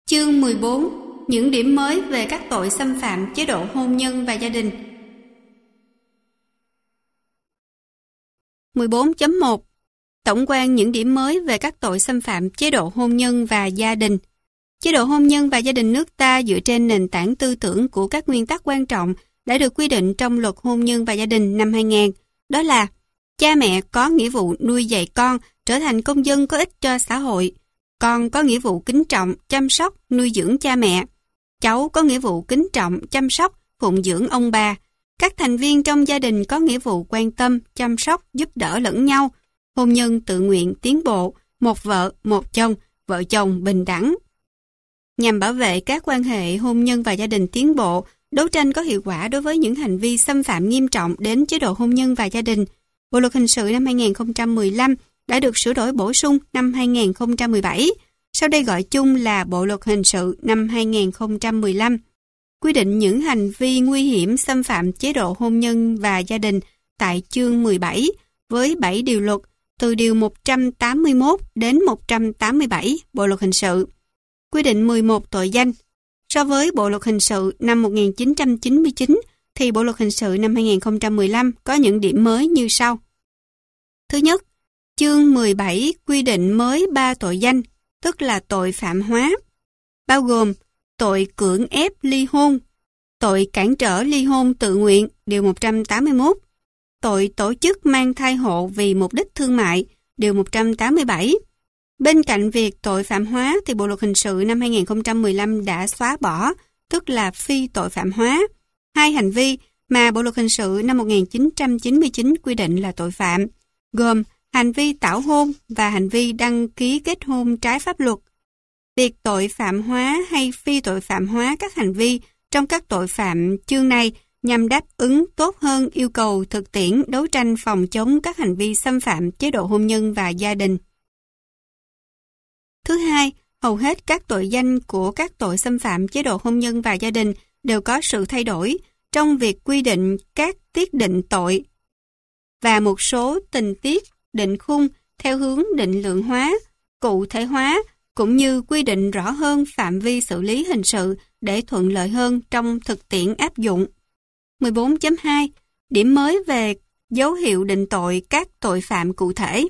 Chương 14. Những điểm mới về các tội xâm phạm chế độ hôn nhân và gia đình. 14.1. Tổng quan những điểm mới về các tội xâm phạm chế độ hôn nhân và gia đình. Chế độ hôn nhân và gia đình nước ta dựa trên nền tảng tư tưởng của các nguyên tắc quan trọng đã được quy định trong Luật Hôn nhân và Gia đình năm 2000. Đó là cha mẹ có nghĩa vụ nuôi dạy con trở thành công dân có ích cho xã hội. Con có nghĩa vụ kính trọng, chăm sóc, nuôi dưỡng cha mẹ. Cháu có nghĩa vụ kính trọng, chăm sóc, phụng dưỡng ông bà. Các thành viên trong gia đình có nghĩa vụ quan tâm, chăm sóc, giúp đỡ lẫn nhau. Hôn nhân tự nguyện tiến bộ, một vợ, một chồng, vợ chồng bình đẳng. Nhằm bảo vệ các quan hệ hôn nhân và gia đình tiến bộ, đấu tranh có hiệu quả đối với những hành vi xâm phạm nghiêm trọng đến chế độ hôn nhân và gia đình, Bộ luật hình sự năm 2015 đã được sửa đổi bổ sung năm 2017, sau đây gọi chung là Bộ luật hình sự năm 2015, quy định những hành vi nguy hiểm xâm phạm chế độ hôn nhân và gia đình tại chương 17 với 7 điều luật từ điều 181 đến 187 Bộ luật hình sự, quy định 11 tội danh. So với Bộ luật hình sự năm 1999 thì Bộ luật hình sự năm 2015 có những điểm mới như sau. Thứ nhất, chương 17 quy định mới 3 tội danh, tức là tội phạm hóa, bao gồm tội cưỡng ép ly hôn, tội cản trở ly hôn tự nguyện, điều 181, tội tổ chức mang thai hộ vì mục đích thương mại, điều 187. Bên cạnh việc tội phạm hóa thì Bộ luật hình sự năm 2015 đã xóa bỏ, tức là phi tội phạm hóa, hai hành vi mà Bộ luật hình sự năm 1999 quy định là tội phạm, gồm hành vi tảo hôn và hành vi đăng ký kết hôn trái pháp luật. Việc tội phạm hóa hay phi tội phạm hóa các hành vi trong các tội phạm chương này nhằm đáp ứng tốt hơn yêu cầu thực tiễn đấu tranh phòng chống các hành vi xâm phạm chế độ hôn nhân và gia đình. Thứ hai, hầu hết các tội danh của các tội xâm phạm chế độ hôn nhân và gia đình đều có sự thay đổi trong việc quy định các tiết định tội và một số tình tiết định khung theo hướng định lượng hóa, cụ thể hóa, cũng như quy định rõ hơn phạm vi xử lý hình sự để thuận lợi hơn trong thực tiễn áp dụng. 14.2. Điểm mới về dấu hiệu định tội các tội phạm cụ thể.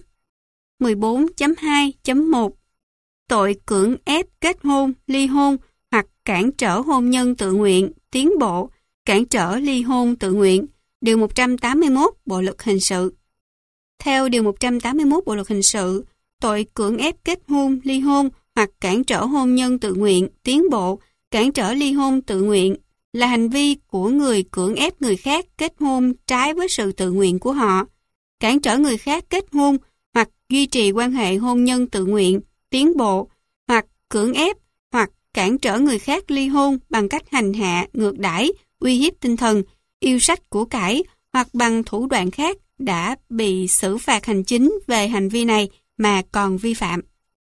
14.2.1. Tội cưỡng ép kết hôn, ly hôn hoặc cản trở hôn nhân tự nguyện, tiến bộ, cản trở ly hôn tự nguyện, điều 181 Bộ luật hình sự. Theo điều 181 Bộ luật hình sự, tội cưỡng ép kết hôn, ly hôn hoặc cản trở hôn nhân tự nguyện, tiến bộ, cản trở ly hôn tự nguyện là hành vi của người cưỡng ép người khác kết hôn trái với sự tự nguyện của họ, cản trở người khác kết hôn hoặc duy trì quan hệ hôn nhân tự nguyện, tiến bộ, hoặc cưỡng ép hoặc cản trở người khác ly hôn bằng cách hành hạ, ngược đãi, uy hiếp tinh thần, yêu sách của cải hoặc bằng thủ đoạn khác đã bị xử phạt hành chính về hành vi này mà còn vi phạm.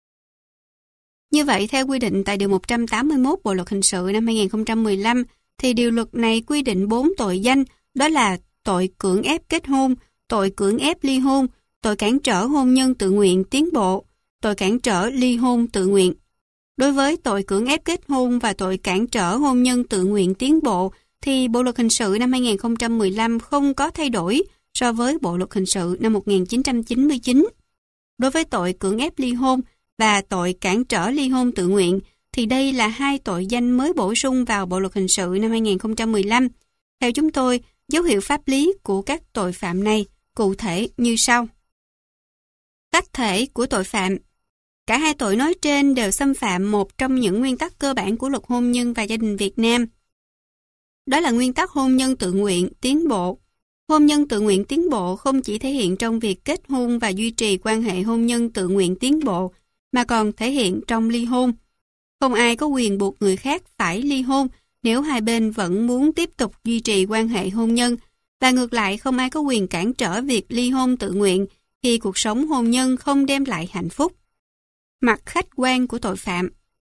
Như vậy, theo quy định tại điều 181 Bộ luật hình sự năm 2015, thì điều luật này quy định 4 tội danh, đó là tội cưỡng ép kết hôn, tội cưỡng ép ly hôn, tội cản trở hôn nhân tự nguyện tiến bộ, tội cản trở ly hôn tự nguyện. Đối với tội cưỡng ép kết hôn và tội cản trở hôn nhân tự nguyện tiến bộ, thì Bộ luật hình sự năm 2015 không có thay đổi so với Bộ luật hình sự năm 1999. Đối với tội cưỡng ép ly hôn và tội cản trở ly hôn tự nguyện, thì đây là hai tội danh mới bổ sung vào Bộ luật hình sự năm 2015. Theo chúng tôi, dấu hiệu pháp lý của các tội phạm này cụ thể như sau. Tác thể của tội phạm. Cả hai tội nói trên đều xâm phạm một trong những nguyên tắc cơ bản của Luật Hôn nhân và Gia đình Việt Nam. Đó là nguyên tắc hôn nhân tự nguyện, tiến bộ. Hôn nhân tự nguyện tiến bộ không chỉ thể hiện trong việc kết hôn và duy trì quan hệ hôn nhân tự nguyện tiến bộ, mà còn thể hiện trong ly hôn. Không ai có quyền buộc người khác phải ly hôn nếu hai bên vẫn muốn tiếp tục duy trì quan hệ hôn nhân, và ngược lại không ai có quyền cản trở việc ly hôn tự nguyện khi cuộc sống hôn nhân không đem lại hạnh phúc. Mặt khách quan của tội phạm.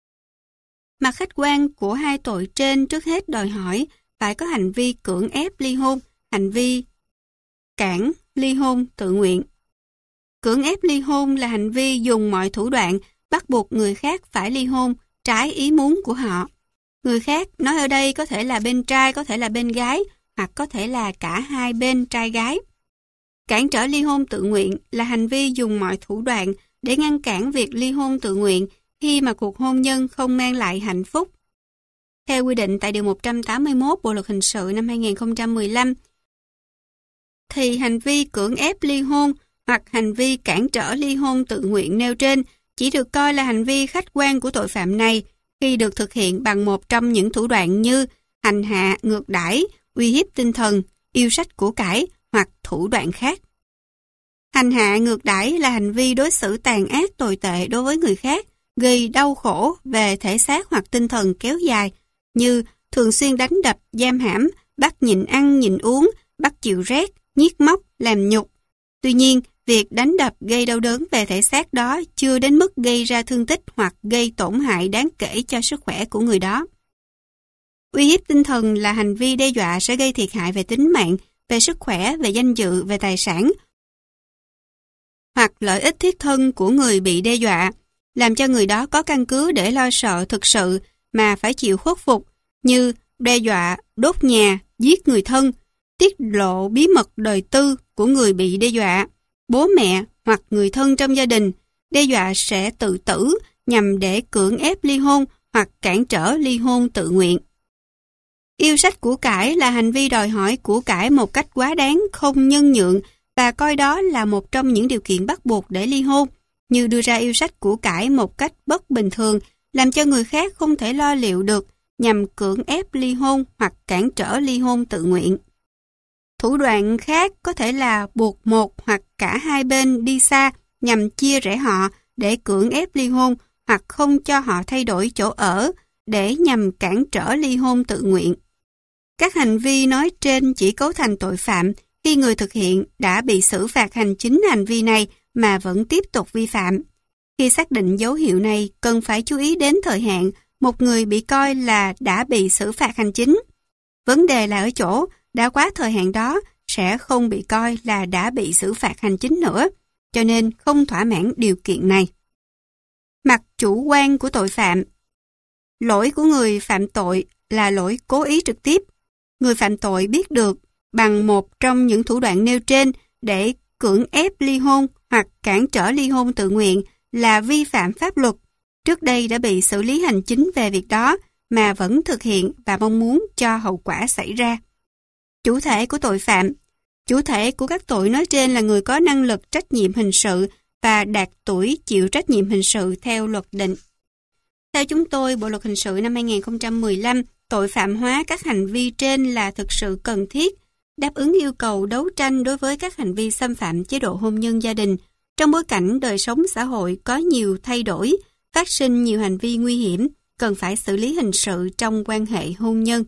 Mặt khách quan của hai tội trên trước hết đòi hỏi phải có hành vi cưỡng ép ly hôn, hành vi cản ly hôn tự nguyện. Cưỡng ép ly hôn là hành vi dùng mọi thủ đoạn bắt buộc người khác phải ly hôn, trái ý muốn của họ. Người khác nói ở đây có thể là bên trai, có thể là bên gái, hoặc có thể là cả hai bên trai gái. Cản trở ly hôn tự nguyện là hành vi dùng mọi thủ đoạn để ngăn cản việc ly hôn tự nguyện khi mà cuộc hôn nhân không mang lại hạnh phúc. Theo quy định tại Điều 181 Bộ Luật Hình sự năm 2015, thì hành vi cưỡng ép ly hôn hoặc hành vi cản trở ly hôn tự nguyện nêu trên chỉ được coi là hành vi khách quan của tội phạm này khi được thực hiện bằng một trong những thủ đoạn như hành hạ, ngược đãi, uy hiếp tinh thần, yêu sách của cải hoặc thủ đoạn khác. Hành hạ, ngược đãi là hành vi đối xử tàn ác tồi tệ đối với người khác, gây đau khổ về thể xác hoặc tinh thần kéo dài, như thường xuyên đánh đập, giam hãm, bắt nhịn ăn, nhịn uống, bắt chịu rét, nhiếc móc, làm nhục. Tuy nhiên, việc đánh đập gây đau đớn về thể xác đó chưa đến mức gây ra thương tích hoặc gây tổn hại đáng kể cho sức khỏe của người đó. Uy hiếp tinh thần là hành vi đe dọa sẽ gây thiệt hại về tính mạng, về sức khỏe, về danh dự, về tài sản hoặc lợi ích thiết thân của người bị đe dọa, làm cho người đó có căn cứ để lo sợ thực sự mà phải chịu khuất phục, như đe dọa, đốt nhà, giết người thân, tiết lộ bí mật đời tư của người bị đe dọa, bố mẹ hoặc người thân trong gia đình, đe dọa sẽ tự tử nhằm để cưỡng ép ly hôn hoặc cản trở ly hôn tự nguyện. Yêu sách của cải là hành vi đòi hỏi của cải một cách quá đáng, không nhân nhượng và coi đó là một trong những điều kiện bắt buộc để ly hôn, như đưa ra yêu sách của cải một cách bất bình thường, làm cho người khác không thể lo liệu được nhằm cưỡng ép ly hôn hoặc cản trở ly hôn tự nguyện. Thủ đoạn khác có thể là buộc một hoặc cả hai bên đi xa nhằm chia rẽ họ để cưỡng ép ly hôn hoặc không cho họ thay đổi chỗ ở để nhằm cản trở ly hôn tự nguyện. Các hành vi nói trên chỉ cấu thành tội phạm khi người thực hiện đã bị xử phạt hành chính hành vi này mà vẫn tiếp tục vi phạm. Khi xác định dấu hiệu này, cần phải chú ý đến thời hạn một người bị coi là đã bị xử phạt hành chính. Vấn đề là ở chỗ, đã quá thời hạn đó sẽ không bị coi là đã bị xử phạt hành chính nữa, cho nên không thỏa mãn điều kiện này. Mặt chủ quan của tội phạm. Lỗi của người phạm tội là lỗi cố ý trực tiếp. Người phạm tội biết được bằng một trong những thủ đoạn nêu trên để cưỡng ép ly hôn hoặc cản trở ly hôn tự nguyện là vi phạm pháp luật. Trước đây đã bị xử lý hành chính về việc đó mà vẫn thực hiện và mong muốn cho hậu quả xảy ra. Chủ thể của tội phạm. Chủ thể của các tội nói trên là người có năng lực trách nhiệm hình sự và đạt tuổi chịu trách nhiệm hình sự theo luật định. Theo chúng tôi, Bộ Luật Hình sự năm 2015, tội phạm hóa các hành vi trên là thực sự cần thiết, đáp ứng yêu cầu đấu tranh đối với các hành vi xâm phạm chế độ hôn nhân gia đình. Trong bối cảnh đời sống xã hội có nhiều thay đổi, phát sinh nhiều hành vi nguy hiểm, cần phải xử lý hình sự trong quan hệ hôn nhân.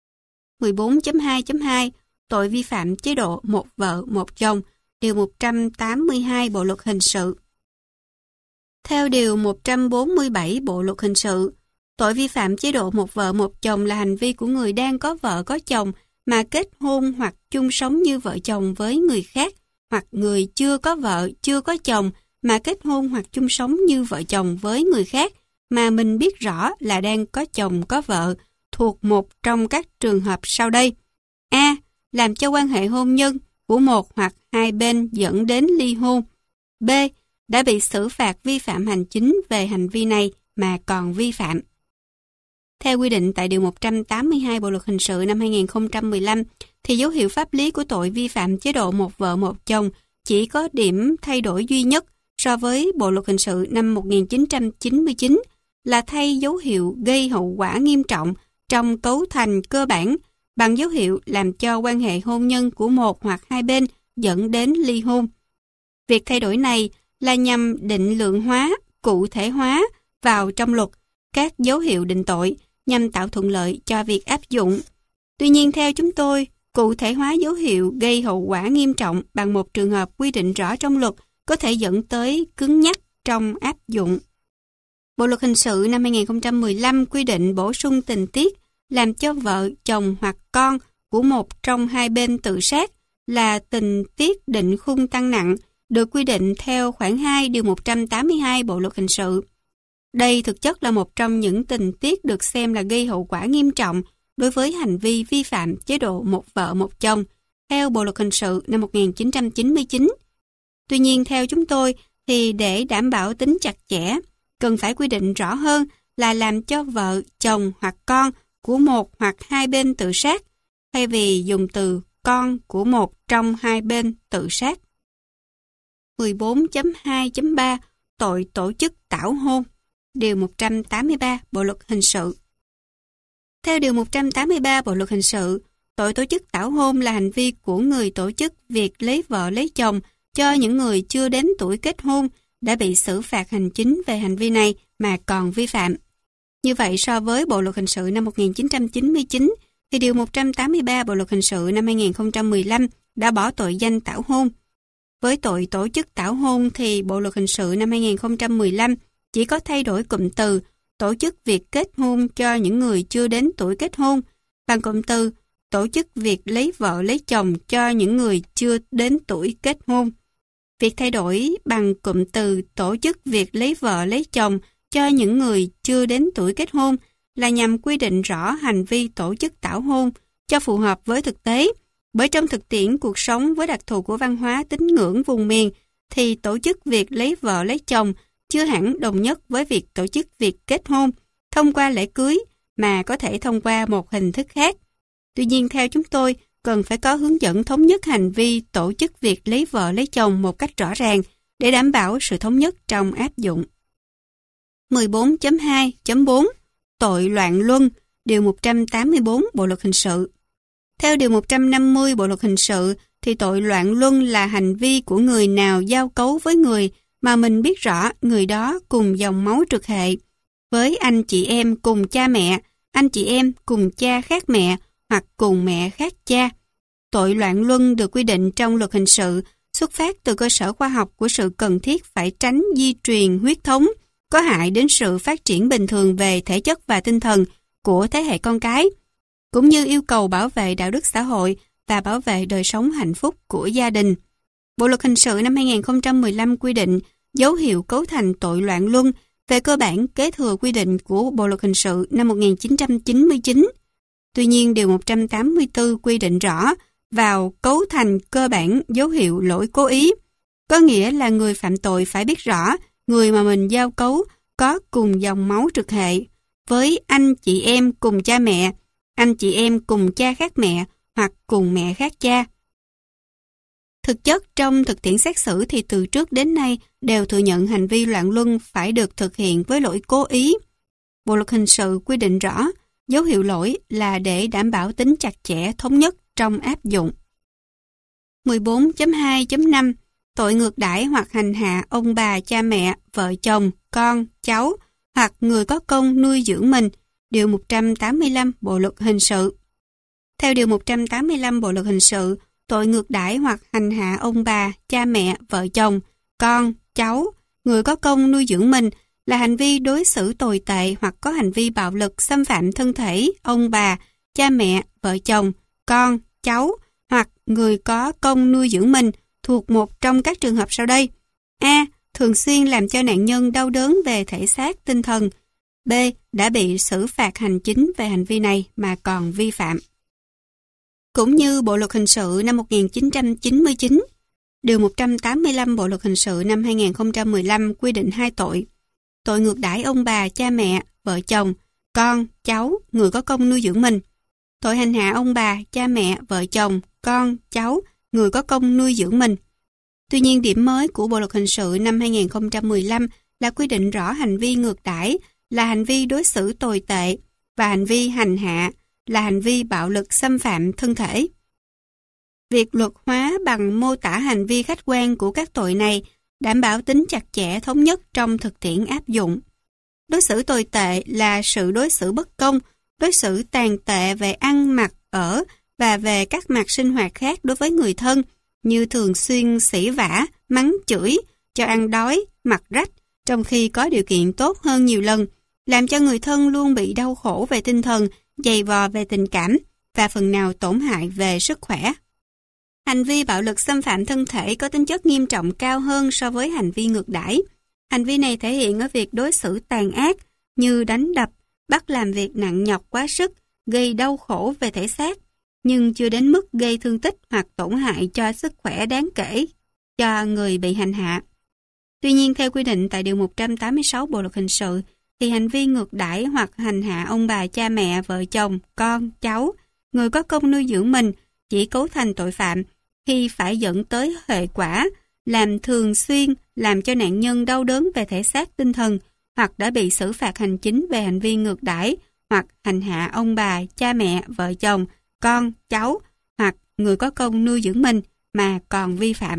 14.2.2 Tội vi phạm chế độ một vợ một chồng, Điều 182 Bộ Luật Hình sự. Theo Điều 147 Bộ Luật Hình sự, tội vi phạm chế độ một vợ một chồng là hành vi của người đang có vợ có chồng mà kết hôn hoặc chung sống như vợ chồng với người khác, hoặc người chưa có vợ, chưa có chồng mà kết hôn hoặc chung sống như vợ chồng với người khác mà mình biết rõ là đang có chồng có vợ, thuộc một trong các trường hợp sau đây. A. Làm cho quan hệ hôn nhân của một hoặc hai bên dẫn đến ly hôn. B. Đã bị xử phạt vi phạm hành chính về hành vi này mà còn vi phạm. Theo quy định tại Điều 182 Bộ Luật Hình sự năm 2015, thì dấu hiệu pháp lý của tội vi phạm chế độ một vợ một chồng chỉ có điểm thay đổi duy nhất so với Bộ Luật Hình sự năm 1999 là thay dấu hiệu gây hậu quả nghiêm trọng trong cấu thành cơ bản bằng dấu hiệu làm cho quan hệ hôn nhân của một hoặc hai bên dẫn đến ly hôn. Việc thay đổi này là nhằm định lượng hóa, cụ thể hóa vào trong luật các dấu hiệu định tội nhằm tạo thuận lợi cho việc áp dụng. Tuy nhiên theo chúng tôi, cụ thể hóa dấu hiệu gây hậu quả nghiêm trọng bằng một trường hợp quy định rõ trong luật có thể dẫn tới cứng nhắc trong áp dụng. Bộ Luật Hình sự năm 2015 quy định bổ sung tình tiết làm cho vợ, chồng hoặc con của một trong hai bên tự sát là tình tiết định khung tăng nặng, được quy định theo khoản 2 Điều 182 Bộ Luật Hình sự. Đây thực chất là một trong những tình tiết được xem là gây hậu quả nghiêm trọng đối với hành vi vi phạm chế độ một vợ một chồng, theo Bộ Luật Hình sự năm 1999. Tuy nhiên, theo chúng tôi, thì để đảm bảo tính chặt chẽ, cần phải quy định rõ hơn là làm cho vợ, chồng hoặc con của một hoặc hai bên tự sát, thay vì dùng từ con của một trong hai bên tự sát. 14.2.3 Tội tổ chức tảo hôn. Điều 183 Bộ Luật Hình sự. Theo Điều 183 Bộ Luật Hình sự, tội tổ chức tảo hôn là hành vi của người tổ chức việc lấy vợ lấy chồng cho những người chưa đến tuổi kết hôn đã bị xử phạt hành chính về hành vi này mà còn vi phạm. Như vậy, so với Bộ Luật Hình sự năm 1999, thì Điều 183 Bộ Luật Hình sự năm 2015 đã bỏ tội danh tảo hôn. Với tội tổ chức tảo hôn thì Bộ Luật Hình sự năm 2015 chỉ có thay đổi cụm từ tổ chức việc kết hôn cho những người chưa đến tuổi kết hôn bằng cụm từ tổ chức việc lấy vợ lấy chồng cho những người chưa đến tuổi kết hôn. Việc thay đổi bằng cụm từ tổ chức việc lấy vợ lấy chồng cho những người chưa đến tuổi kết hôn là nhằm quy định rõ hành vi tổ chức tảo hôn cho phù hợp với thực tế. Bởi trong thực tiễn cuộc sống với đặc thù của văn hóa tín ngưỡng vùng miền thì tổ chức việc lấy vợ lấy chồng chưa hẳn đồng nhất với việc tổ chức việc kết hôn thông qua lễ cưới mà có thể thông qua một hình thức khác. Tuy nhiên, theo chúng tôi, cần phải có hướng dẫn thống nhất hành vi tổ chức việc lấy vợ lấy chồng một cách rõ ràng để đảm bảo sự thống nhất trong áp dụng. 14.2.4 Tội loạn luân. Điều 184 Bộ Luật Hình sự. Theo Điều 150 Bộ Luật Hình sự thì tội loạn luân là hành vi của người nào giao cấu với người mà mình biết rõ người đó cùng dòng máu trực hệ, với anh chị em cùng cha mẹ, anh chị em cùng cha khác mẹ hoặc cùng mẹ khác cha. Tội loạn luân được quy định trong Luật Hình sự xuất phát từ cơ sở khoa học của sự cần thiết phải tránh di truyền huyết thống có hại đến sự phát triển bình thường về thể chất và tinh thần của thế hệ con cái, cũng như yêu cầu bảo vệ đạo đức xã hội và bảo vệ đời sống hạnh phúc của gia đình. Bộ Luật Hình sự năm 2015 quy định dấu hiệu cấu thành tội loạn luân về cơ bản kế thừa quy định của Bộ Luật Hình sự năm 1999. Tuy nhiên, Điều 184 quy định rõ vào cấu thành cơ bản dấu hiệu lỗi cố ý, có nghĩa là người phạm tội phải biết rõ người mà mình giao cấu có cùng dòng máu trực hệ, với anh chị em cùng cha mẹ, anh chị em cùng cha khác mẹ hoặc cùng mẹ khác cha. Thực chất, trong thực tiễn xét xử thì từ trước đến nay đều thừa nhận hành vi loạn luân phải được thực hiện với lỗi cố ý. Bộ Luật Hình sự quy định rõ dấu hiệu lỗi là để đảm bảo tính chặt chẽ thống nhất trong áp dụng. 14.2.5 Tội ngược đãi hoặc hành hạ ông bà, cha mẹ, vợ chồng, con, cháu hoặc người có công nuôi dưỡng mình. Điều 185 Bộ Luật Hình sự. Theo Điều 185 Bộ Luật Hình sự, tội ngược đãi hoặc hành hạ ông bà, cha mẹ, vợ chồng, con, cháu, người có công nuôi dưỡng mình là hành vi đối xử tồi tệ hoặc có hành vi bạo lực xâm phạm thân thể ông bà, cha mẹ, vợ chồng, con, cháu hoặc người có công nuôi dưỡng mình thuộc một trong các trường hợp sau đây. A. Thường xuyên làm cho nạn nhân đau đớn về thể xác, tinh thần. B. Đã bị xử phạt hành chính về hành vi này mà còn vi phạm. Cũng như Bộ Luật Hình sự năm 1999, Điều 185 Bộ Luật Hình sự năm 2015 quy định hai tội. Tội ngược đãi ông bà, cha mẹ, vợ chồng, con, cháu, người có công nuôi dưỡng mình. Tội hành hạ ông bà, cha mẹ, vợ chồng, con, cháu, người có công nuôi dưỡng mình. Tuy nhiên, điểm mới của Bộ Luật Hình sự năm 2015 là quy định rõ hành vi ngược đãi là hành vi đối xử tồi tệ và hành vi hành hạ là hành vi bạo lực xâm phạm thân thể. Việc luật hóa bằng mô tả hành vi khách quan của các tội này đảm bảo tính chặt chẽ thống nhất trong thực tiễn áp dụng. Đối xử tồi tệ là sự đối xử bất công, đối xử tàn tệ về ăn, mặc, ở và về các mặt sinh hoạt khác đối với người thân, như thường xuyên sỉ vả, mắng chửi, cho ăn đói, mặc rách, trong khi có điều kiện tốt hơn nhiều lần, làm cho người thân luôn bị đau khổ về tinh thần, dày vò về tình cảm và phần nào tổn hại về sức khỏe. Hành vi bạo lực xâm phạm thân thể có tính chất nghiêm trọng cao hơn so với hành vi ngược đãi. Hành vi này thể hiện ở việc đối xử tàn ác như đánh đập, bắt làm việc nặng nhọc quá sức, gây đau khổ về thể xác, nhưng chưa đến mức gây thương tích hoặc tổn hại cho sức khỏe đáng kể cho người bị hành hạ. Tuy nhiên, theo quy định tại Điều 186 Bộ Luật Hình sự, thì hành vi ngược đãi hoặc hành hạ ông bà, cha mẹ, vợ chồng, con, cháu, người có công nuôi dưỡng mình chỉ cấu thành tội phạm khi phải dẫn tới hệ quả làm thường xuyên làm cho nạn nhân đau đớn về thể xác tinh thần, hoặc đã bị xử phạt hành chính về hành vi ngược đãi hoặc hành hạ ông bà, cha mẹ, vợ chồng, con, cháu hoặc người có công nuôi dưỡng mình mà còn vi phạm.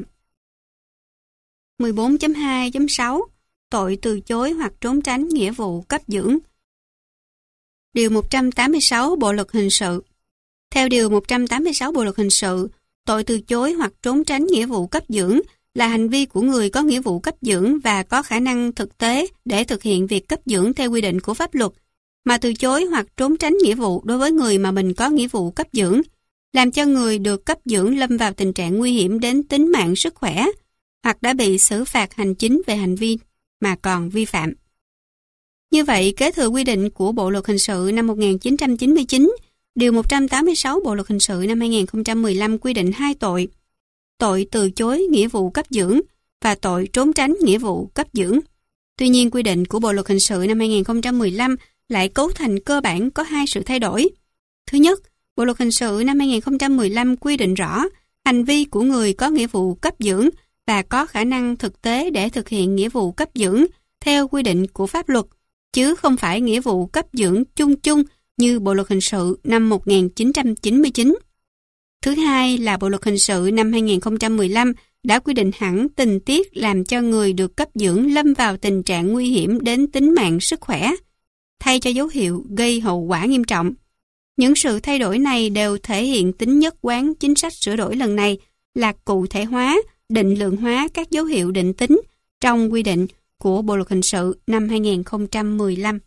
14.2.6 Tội từ chối hoặc trốn tránh nghĩa vụ cấp dưỡng. Điều 186 Bộ Luật Hình sự. Theo Điều 186 Bộ Luật Hình sự, tội từ chối hoặc trốn tránh nghĩa vụ cấp dưỡng là hành vi của người có nghĩa vụ cấp dưỡng và có khả năng thực tế để thực hiện việc cấp dưỡng theo quy định của pháp luật, mà từ chối hoặc trốn tránh nghĩa vụ đối với người mà mình có nghĩa vụ cấp dưỡng, làm cho người được cấp dưỡng lâm vào tình trạng nguy hiểm đến tính mạng sức khỏe, hoặc đã bị xử phạt hành chính về hành vi mà còn vi phạm. Như vậy, kế thừa quy định của Bộ Luật Hình sự năm 1999, Điều 186 Bộ Luật Hình sự năm 2015 quy định 2 tội: tội từ chối nghĩa vụ cấp dưỡng và tội trốn tránh nghĩa vụ cấp dưỡng. Tuy nhiên, quy định của Bộ Luật Hình sự năm 2015 lại cấu thành cơ bản có 2 sự thay đổi. Thứ nhất, Bộ Luật Hình sự năm 2015 quy định rõ hành vi của người có nghĩa vụ cấp dưỡng và có khả năng thực tế để thực hiện nghĩa vụ cấp dưỡng theo quy định của pháp luật, chứ không phải nghĩa vụ cấp dưỡng chung chung như Bộ Luật Hình sự năm 1999. Thứ hai là Bộ Luật Hình sự năm 2015 đã quy định hẳn tình tiết làm cho người được cấp dưỡng lâm vào tình trạng nguy hiểm đến tính mạng sức khỏe, thay cho dấu hiệu gây hậu quả nghiêm trọng. Những sự thay đổi này đều thể hiện tính nhất quán chính sách sửa đổi lần này là cụ thể hóa, định lượng hóa các dấu hiệu định tính trong quy định của Bộ Luật Hình sự năm 2015.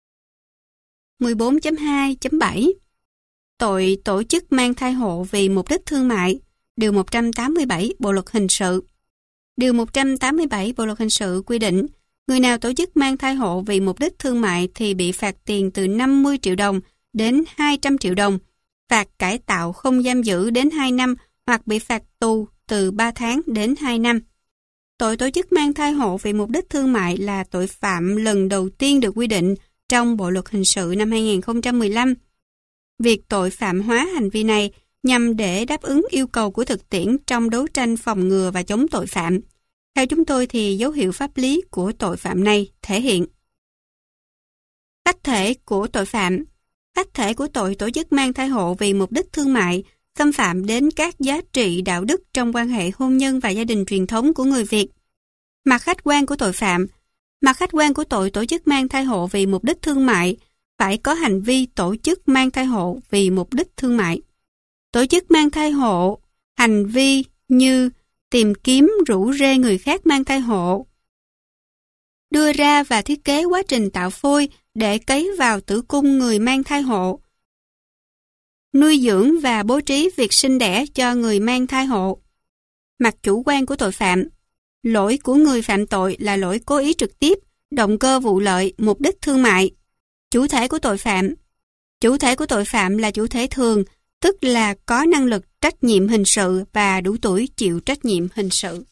14.2.7 Tội tổ chức mang thai hộ vì mục đích thương mại. Điều 187 Bộ Luật Hình sự. Điều 187 Bộ Luật Hình sự quy định, người nào tổ chức mang thai hộ vì mục đích thương mại thì bị phạt tiền từ 50 triệu đồng đến 200 triệu đồng, phạt cải tạo không giam giữ đến 2 năm hoặc bị phạt tù từ 3 tháng đến 2 năm. Tội tổ chức mang thai hộ vì mục đích thương mại là tội phạm lần đầu tiên được quy định trong Bộ Luật Hình sự năm 2015. Việc tội phạm hóa hành vi này nhằm để đáp ứng yêu cầu của thực tiễn trong đấu tranh phòng ngừa và chống tội phạm. Theo chúng tôi thì dấu hiệu pháp lý của tội phạm này thể hiện: khách thể của tội phạm. Khách thể của tội tổ chức mang thai hộ vì mục đích thương mại xâm phạm đến các giá trị đạo đức trong quan hệ hôn nhân và gia đình truyền thống của người Việt. Mặt khách quan của tội phạm. Mặt khách quan của tội tổ chức mang thai hộ vì mục đích thương mại phải có hành vi tổ chức mang thai hộ vì mục đích thương mại. Tổ chức mang thai hộ, hành vi như tìm kiếm rủ rê người khác mang thai hộ, đưa ra và thiết kế quá trình tạo phôi để cấy vào tử cung người mang thai hộ, nuôi dưỡng và bố trí việc sinh đẻ cho người mang thai hộ. Mặt chủ quan của tội phạm. Lỗi của người phạm tội là lỗi cố ý trực tiếp, động cơ vụ lợi, mục đích thương mại. Chủ thể của tội phạm. Chủ thể của tội phạm là chủ thể thường, tức là có năng lực trách nhiệm hình sự và đủ tuổi chịu trách nhiệm hình sự.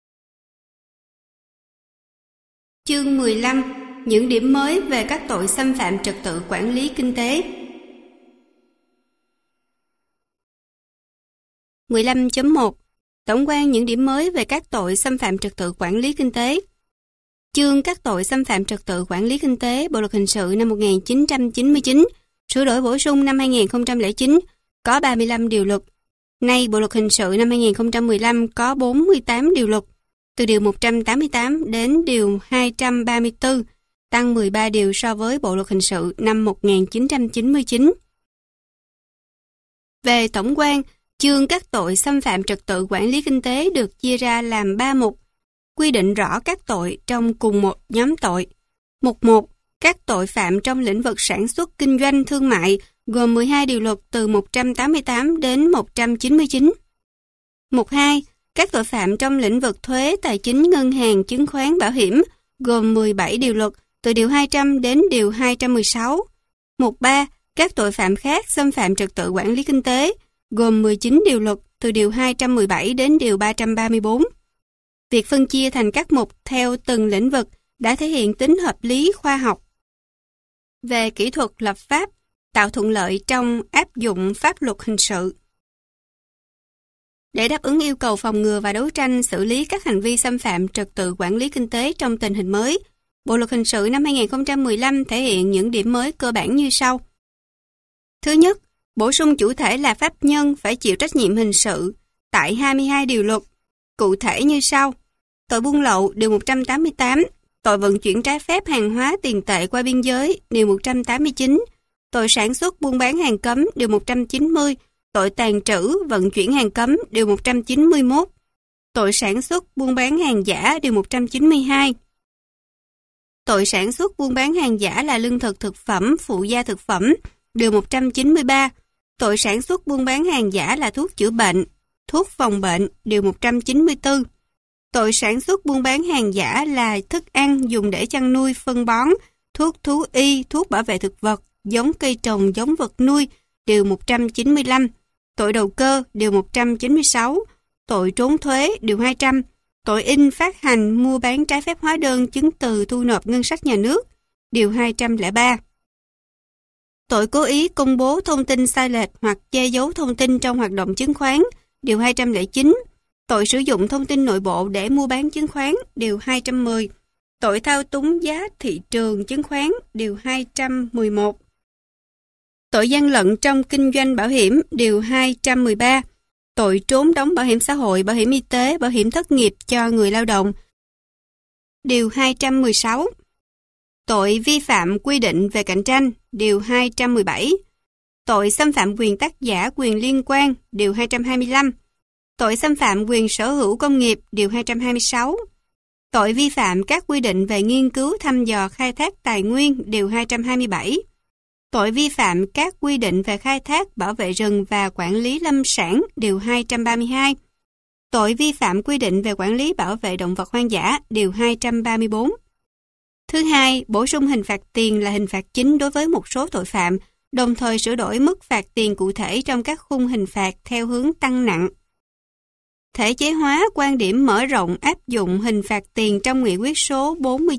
Chương 15. Những điểm mới về các tội xâm phạm trật tự quản lý kinh tế. 15.1. Tổng quan những điểm mới về các tội xâm phạm trật tự quản lý kinh tế. Chương các tội xâm phạm trật tự quản lý kinh tế Bộ Luật Hình sự năm 1999, sửa đổi bổ sung năm 2009, có 35 điều luật. Nay Bộ Luật Hình sự năm 2015 có 48 điều luật, từ điều 188 đến điều 234, tăng 13 điều so với Bộ Luật Hình sự năm 1999. Về tổng quan, chương các tội xâm phạm trật tự quản lý kinh tế được chia ra làm 3 mục, quy định rõ các tội trong cùng một nhóm tội. Mục 1. Các tội phạm trong lĩnh vực sản xuất, kinh doanh, thương mại gồm 12 điều luật từ 188 đến 199. Mục 2. Các tội phạm trong lĩnh vực thuế, tài chính, ngân hàng, chứng khoán, bảo hiểm gồm 17 điều luật, từ điều 200 đến điều 216. Mục 3. Các tội phạm khác xâm phạm trật tự quản lý kinh tế, gồm 19 điều luật, từ điều 217 đến điều 334. Việc phân chia thành các mục theo từng lĩnh vực đã thể hiện tính hợp lý khoa học. Về kỹ thuật lập pháp, tạo thuận lợi trong áp dụng pháp luật hình sự. Để đáp ứng yêu cầu phòng ngừa và đấu tranh xử lý các hành vi xâm phạm trật tự quản lý kinh tế trong tình hình mới, Bộ luật hình sự năm 2015 thể hiện những điểm mới cơ bản như sau. Thứ nhất, bổ sung chủ thể là pháp nhân phải chịu trách nhiệm hình sự tại 22 điều luật, cụ thể như sau. Tội buôn lậu, điều 188, tội vận chuyển trái phép hàng hóa tiền tệ qua biên giới, điều 189, tội sản xuất buôn bán hàng cấm, điều 190, tội tàng trữ, vận chuyển hàng cấm, điều 191, tội sản xuất buôn bán hàng giả, điều 192. Tội sản xuất buôn bán hàng giả là lương thực thực phẩm, phụ gia thực phẩm, điều 193, tội sản xuất buôn bán hàng giả là thuốc chữa bệnh, thuốc phòng bệnh, điều 194. Tội sản xuất buôn bán hàng giả là thức ăn dùng để chăn nuôi, phân bón, thuốc thú y, thuốc bảo vệ thực vật, giống cây trồng, giống vật nuôi, điều 195. Tội đầu cơ, điều 196. Tội trốn thuế, điều 200. Tội in, phát hành, mua bán trái phép hóa đơn, chứng từ thu nộp ngân sách nhà nước, điều 203. Tội cố ý công bố thông tin sai lệch hoặc che giấu thông tin trong hoạt động chứng khoán, điều 209. Tội sử dụng thông tin nội bộ để mua bán chứng khoán, điều 210. Tội thao túng giá thị trường chứng khoán, điều 211. Tội gian lận trong kinh doanh bảo hiểm, điều 213. Tội trốn đóng bảo hiểm xã hội, bảo hiểm y tế, bảo hiểm thất nghiệp cho người lao động, điều 216. Tội vi phạm quy định về cạnh tranh, điều 217. Tội xâm phạm quyền tác giả, quyền liên quan, điều 225. Tội xâm phạm quyền sở hữu công nghiệp, điều 226. Tội vi phạm các quy định về nghiên cứu, thăm dò, khai thác tài nguyên, điều 227. Tội vi phạm các quy định về khai thác, bảo vệ rừng và quản lý lâm sản, điều 232. Tội vi phạm quy định về quản lý bảo vệ động vật hoang dã, điều 234. Thứ hai, bổ sung hình phạt tiền là hình phạt chính đối với một số tội phạm, đồng thời sửa đổi mức phạt tiền cụ thể trong các khung hình phạt theo hướng tăng nặng. Thể chế hóa quan điểm mở rộng áp dụng hình phạt tiền trong nghị quyết số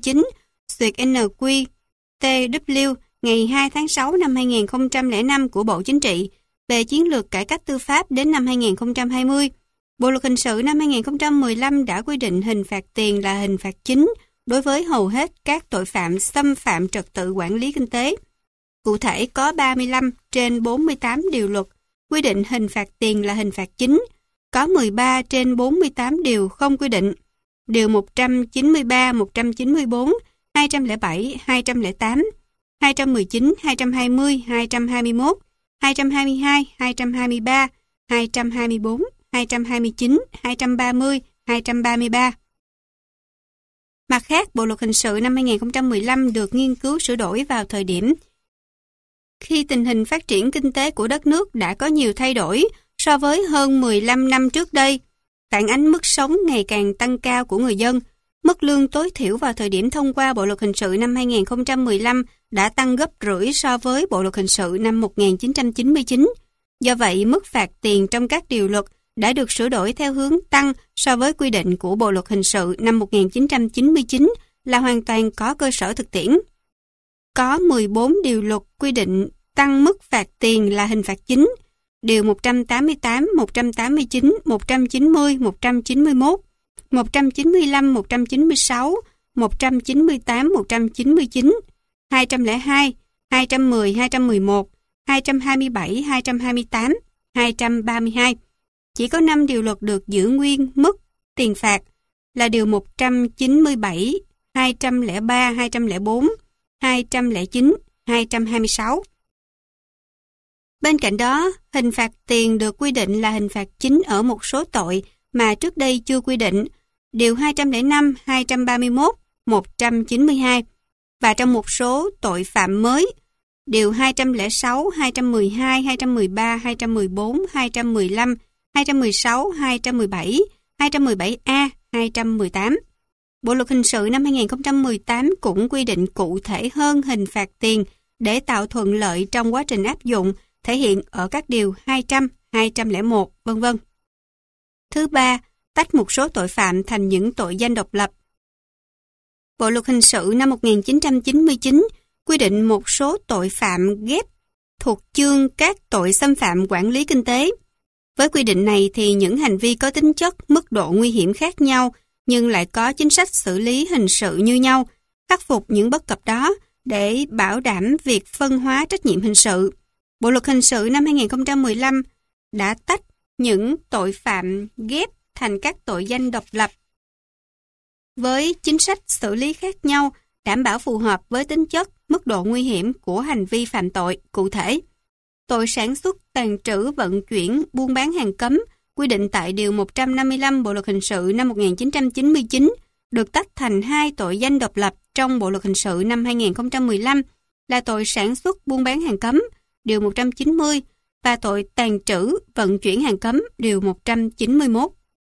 49/NQ/TW ngày 2 tháng 6 năm 2005 của Bộ Chính trị về chiến lược cải cách tư pháp đến năm 2020. Bộ luật hình sự năm 2015 đã quy định hình phạt tiền là hình phạt chính đối với hầu hết các tội phạm xâm phạm trật tự quản lý kinh tế. Cụ thể có 35 trên 48 điều luật quy định hình phạt tiền là hình phạt chính, có 13 trên 48 điều không quy định. Điều 193, 194, 207, 208, 219, 220, 221, 222, 223, 224, 229, 230, 233. Mặt khác, Bộ luật hình sự năm 2015 được nghiên cứu sửa đổi vào thời điểm khi tình hình phát triển kinh tế của đất nước đã có nhiều thay đổi so với hơn 15 năm trước đây, phản ánh mức sống ngày càng tăng cao của người dân. Mức lương tối thiểu vào thời điểm thông qua Bộ luật hình sự năm 2015 đã tăng gấp rưỡi so với Bộ luật hình sự năm 1999. Do vậy, mức phạt tiền trong các điều luật đã được sửa đổi theo hướng tăng so với quy định của Bộ luật hình sự năm 1999 là hoàn toàn có cơ sở thực tiễn. Có 14 điều luật quy định tăng mức phạt tiền là hình phạt chính, điều 188, 189, 190, 191, 195, 196, 198, 199, 202, 210, 211, 227, 228, 232. Chỉ có 5 điều luật được giữ nguyên mức tiền phạt là điều 197, 203, 204, 209, 226. Bên cạnh đó, hình phạt tiền được quy định là hình phạt chính ở một số tội mà trước đây chưa quy định, điều 205, 231, 192, và trong một số tội phạm mới, điều 206, 212, 213, 214, 215, 216, 217, 217A, 218. Bộ luật hình sự năm 2018 cũng quy định cụ thể hơn hình phạt tiền để tạo thuận lợi trong quá trình áp dụng, thể hiện ở các điều 200, 201, v.v. Thứ ba, tách một số tội phạm thành những tội danh độc lập. Bộ luật hình sự năm 1999 quy định một số tội phạm ghép thuộc chương các tội xâm phạm quản lý kinh tế. Với quy định này thì những hành vi có tính chất, mức độ nguy hiểm khác nhau nhưng lại có chính sách xử lý hình sự như nhau, khắc phục những bất cập đó để bảo đảm việc phân hóa trách nhiệm hình sự. Bộ luật hình sự năm 2015 đã tách những tội phạm ghép thành các tội danh độc lập với chính sách xử lý khác nhau, đảm bảo phù hợp với tính chất, mức độ nguy hiểm của hành vi phạm tội. Cụ thể, tội sản xuất, tàng trữ, vận chuyển, buôn bán hàng cấm quy định tại Điều 155 Bộ Luật Hình sự năm 1999 được tách thành hai tội danh độc lập trong Bộ Luật Hình sự năm 2015 là tội sản xuất, buôn bán hàng cấm, Điều 190 và tội tàng trữ, vận chuyển hàng cấm, Điều 191.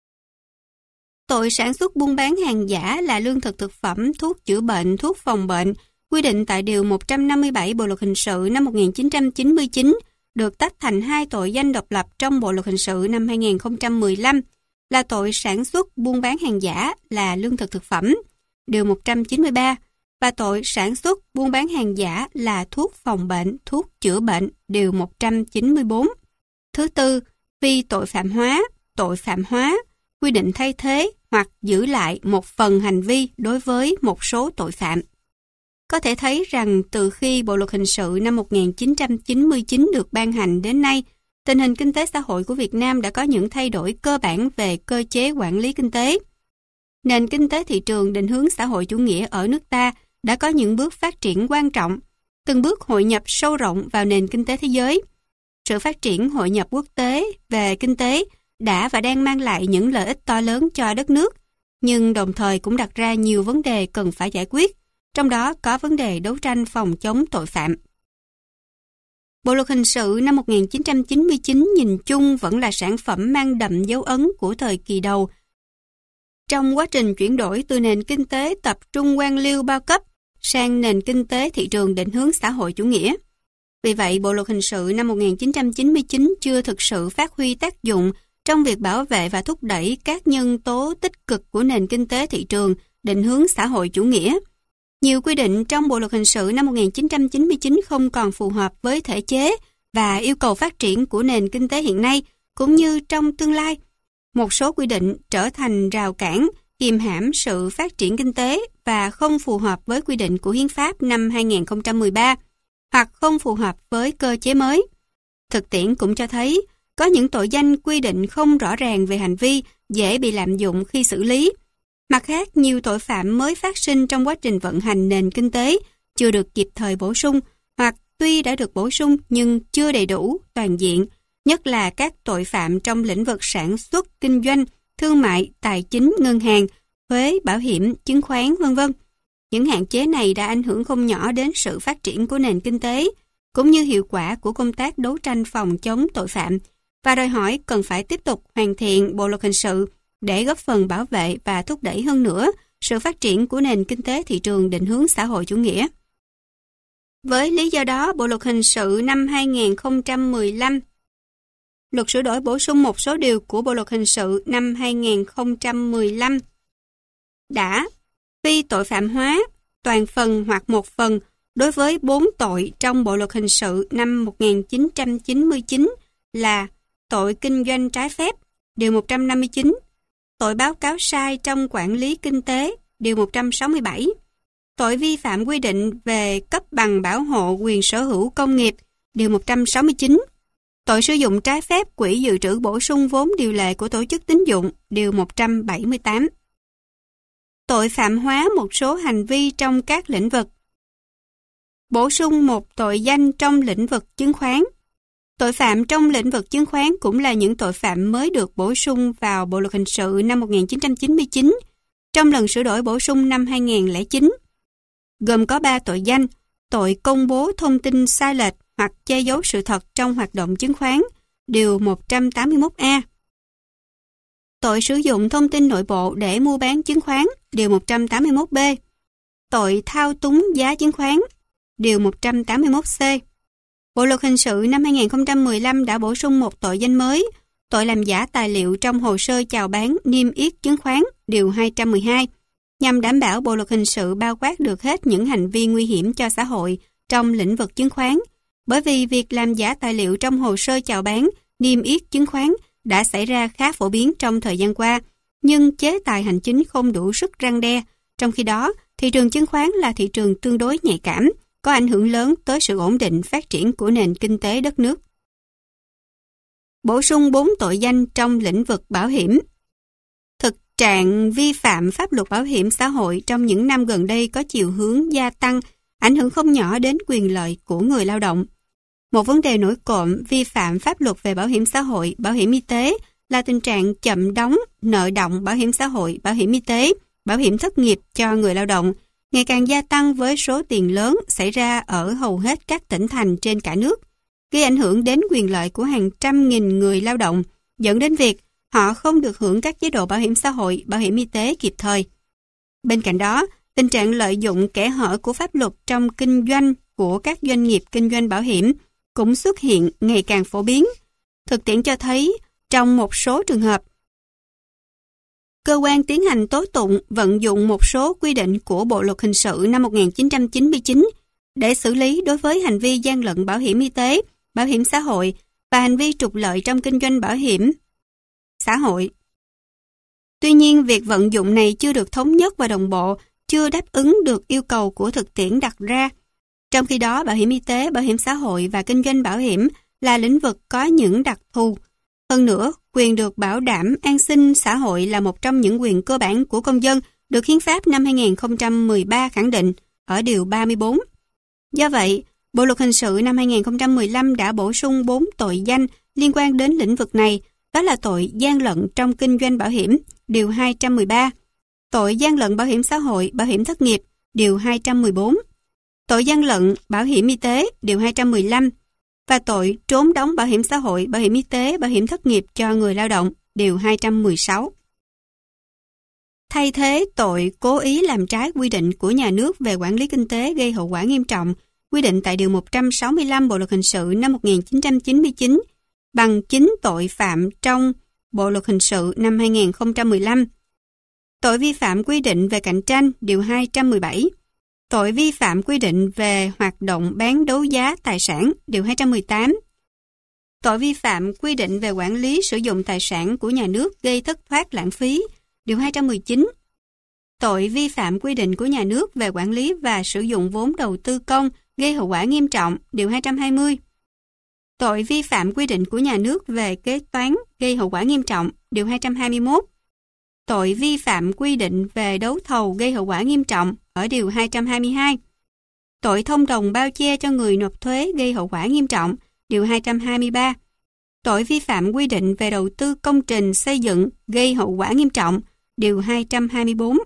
Tội sản xuất, buôn bán hàng giả là lương thực thực phẩm, thuốc chữa bệnh, thuốc phòng bệnh, quy định tại Điều 157 Bộ Luật Hình sự năm 1999 được tách thành hai tội danh độc lập trong Bộ Luật Hình sự năm 2015 là tội sản xuất, buôn bán hàng giả là lương thực thực phẩm, Điều 193, và tội sản xuất, buôn bán hàng giả là thuốc phòng bệnh, thuốc chữa bệnh, Điều 194. Thứ tư, phi tội phạm hóa, quy định thay thế hoặc giữ lại một phần hành vi đối với một số tội phạm. Có thể thấy rằng từ khi Bộ Luật Hình sự năm 1999 được ban hành đến nay, tình hình kinh tế xã hội của Việt Nam đã có những thay đổi cơ bản về cơ chế quản lý kinh tế. Nền kinh tế thị trường định hướng xã hội chủ nghĩa ở nước ta đã có những bước phát triển quan trọng, từng bước hội nhập sâu rộng vào nền kinh tế thế giới. Sự phát triển hội nhập quốc tế về kinh tế đã và đang mang lại những lợi ích to lớn cho đất nước, nhưng đồng thời cũng đặt ra nhiều vấn đề cần phải giải quyết, trong đó có vấn đề đấu tranh phòng chống tội phạm. Bộ Luật Hình sự năm 1999 nhìn chung vẫn là sản phẩm mang đậm dấu ấn của thời kỳ đầu trong quá trình chuyển đổi từ nền kinh tế tập trung quan liêu bao cấp sang nền kinh tế thị trường định hướng xã hội chủ nghĩa. Vì vậy, Bộ Luật Hình sự năm 1999 chưa thực sự phát huy tác dụng trong việc bảo vệ và thúc đẩy các nhân tố tích cực của nền kinh tế thị trường định hướng xã hội chủ nghĩa. Nhiều quy định trong Bộ Luật Hình sự năm 1999 không còn phù hợp với thể chế và yêu cầu phát triển của nền kinh tế hiện nay, cũng như trong tương lai. Một số quy định trở thành rào cản, kìm hãm sự phát triển kinh tế và không phù hợp với quy định của Hiến pháp năm 2013, hoặc không phù hợp với cơ chế mới. Thực tiễn cũng cho thấy, có những tội danh quy định không rõ ràng về hành vi, dễ bị lạm dụng khi xử lý. Mặt khác, nhiều tội phạm mới phát sinh trong quá trình vận hành nền kinh tế chưa được kịp thời bổ sung, hoặc tuy đã được bổ sung nhưng chưa đầy đủ, toàn diện, nhất là các tội phạm trong lĩnh vực sản xuất, kinh doanh, thương mại, tài chính, ngân hàng, thuế, bảo hiểm, chứng khoán, v.v. Những hạn chế này đã ảnh hưởng không nhỏ đến sự phát triển của nền kinh tế, cũng như hiệu quả của công tác đấu tranh phòng chống tội phạm, và đòi hỏi cần phải tiếp tục hoàn thiện Bộ Luật Hình sự để góp phần bảo vệ và thúc đẩy hơn nữa sự phát triển của nền kinh tế thị trường định hướng xã hội chủ nghĩa. Với lý do đó, Bộ Luật Hình sự năm 2015, Luật sửa đổi bổ sung một số điều của Bộ Luật Hình sự năm 2015 đã phi tội phạm hóa toàn phần hoặc một phần đối với 4 tội trong Bộ Luật Hình sự năm 1999 là tội kinh doanh trái phép, Điều 159, tội báo cáo sai trong quản lý kinh tế, Điều 167, tội vi phạm quy định về cấp bằng bảo hộ quyền sở hữu công nghiệp, Điều 169, tội sử dụng trái phép quỹ dự trữ bổ sung vốn điều lệ của tổ chức tín dụng, Điều 178. Tội phạm hóa một số hành vi trong các lĩnh vực. Bổ sung một tội danh trong lĩnh vực chứng khoán. Tội phạm trong lĩnh vực chứng khoán cũng là những tội phạm mới được bổ sung vào Bộ Luật Hình sự năm 1999 trong lần sửa đổi bổ sung năm 2009. Gồm có 3 tội danh: tội công bố thông tin sai lệch hoặc che giấu sự thật trong hoạt động chứng khoán, Điều 181A. Tội sử dụng thông tin nội bộ để mua bán chứng khoán, điều 181B. Tội thao túng giá chứng khoán, điều 181C. Bộ luật hình sự năm 2015 đã bổ sung một tội danh mới, tội làm giả tài liệu trong hồ sơ chào bán niêm yết chứng khoán, điều 212, nhằm đảm bảo bộ luật hình sự bao quát được hết những hành vi nguy hiểm cho xã hội trong lĩnh vực chứng khoán. Bởi vì việc làm giả tài liệu trong hồ sơ chào bán niêm yết chứng khoán đã xảy ra khá phổ biến trong thời gian qua, nhưng chế tài hành chính không đủ sức răn đe. Trong khi đó, thị trường chứng khoán là thị trường tương đối nhạy cảm, có ảnh hưởng lớn tới sự ổn định phát triển của nền kinh tế đất nước. Bổ sung 4 tội danh trong lĩnh vực bảo hiểm. Thực trạng vi phạm pháp luật bảo hiểm xã hội trong những năm gần đây có chiều hướng gia tăng, ảnh hưởng không nhỏ đến quyền lợi của người lao động. Một vấn đề nổi cộm vi phạm pháp luật về bảo hiểm xã hội, bảo hiểm y tế là tình trạng chậm đóng nợ đọng bảo hiểm xã hội, bảo hiểm y tế, bảo hiểm thất nghiệp cho người lao động, ngày càng gia tăng với số tiền lớn xảy ra ở hầu hết các tỉnh thành trên cả nước, gây ảnh hưởng đến quyền lợi của hàng trăm nghìn người lao động, dẫn đến việc họ không được hưởng các chế độ bảo hiểm xã hội, bảo hiểm y tế kịp thời. Bên cạnh đó, tình trạng lợi dụng kẽ hở của pháp luật trong kinh doanh của các doanh nghiệp kinh doanh bảo hiểm cũng xuất hiện ngày càng phổ biến. Thực tiễn cho thấy, trong một số trường hợp, cơ quan tiến hành tố tụng vận dụng một số quy định của Bộ luật hình sự năm 1999 để xử lý đối với hành vi gian lận bảo hiểm y tế, bảo hiểm xã hội và hành vi trục lợi trong kinh doanh bảo hiểm xã hội. Tuy nhiên, việc vận dụng này chưa được thống nhất và đồng bộ, chưa đáp ứng được yêu cầu của thực tiễn đặt ra. Trong khi đó, bảo hiểm y tế, bảo hiểm xã hội và kinh doanh bảo hiểm là lĩnh vực có những đặc thù. Hơn nữa, quyền được bảo đảm an sinh xã hội là một trong những quyền cơ bản của công dân được Hiến pháp năm 2013 khẳng định ở điều 34. Do vậy, Bộ luật hình sự năm 2015 đã bổ sung 4 tội danh liên quan đến lĩnh vực này, đó là tội gian lận trong kinh doanh bảo hiểm, điều 213, tội gian lận bảo hiểm xã hội, bảo hiểm thất nghiệp, điều 214, tội gian lận bảo hiểm y tế, điều 215, và tội trốn đóng bảo hiểm xã hội, bảo hiểm y tế, bảo hiểm thất nghiệp cho người lao động, điều 216. Thay thế tội cố ý làm trái quy định của nhà nước về quản lý kinh tế gây hậu quả nghiêm trọng, quy định tại điều 165 Bộ luật hình sự năm 1999, bằng 9 tội phạm trong Bộ luật hình sự năm 2015. Tội vi phạm quy định về cạnh tranh, điều 217. Tội vi phạm quy định về hoạt động bán đấu giá tài sản, điều 218. Tội vi phạm quy định về quản lý sử dụng tài sản của nhà nước gây thất thoát lãng phí, điều 219. Tội vi phạm quy định của nhà nước về quản lý và sử dụng vốn đầu tư công gây hậu quả nghiêm trọng, điều 220. Tội vi phạm quy định của nhà nước về kế toán gây hậu quả nghiêm trọng, điều 221. Tội vi phạm quy định về đấu thầu gây hậu quả nghiêm trọng ở điều 222. Tội thông đồng bao che cho người nộp thuế gây hậu quả nghiêm trọng, điều 223. Tội vi phạm quy định về đầu tư công trình xây dựng gây hậu quả nghiêm trọng, điều 224.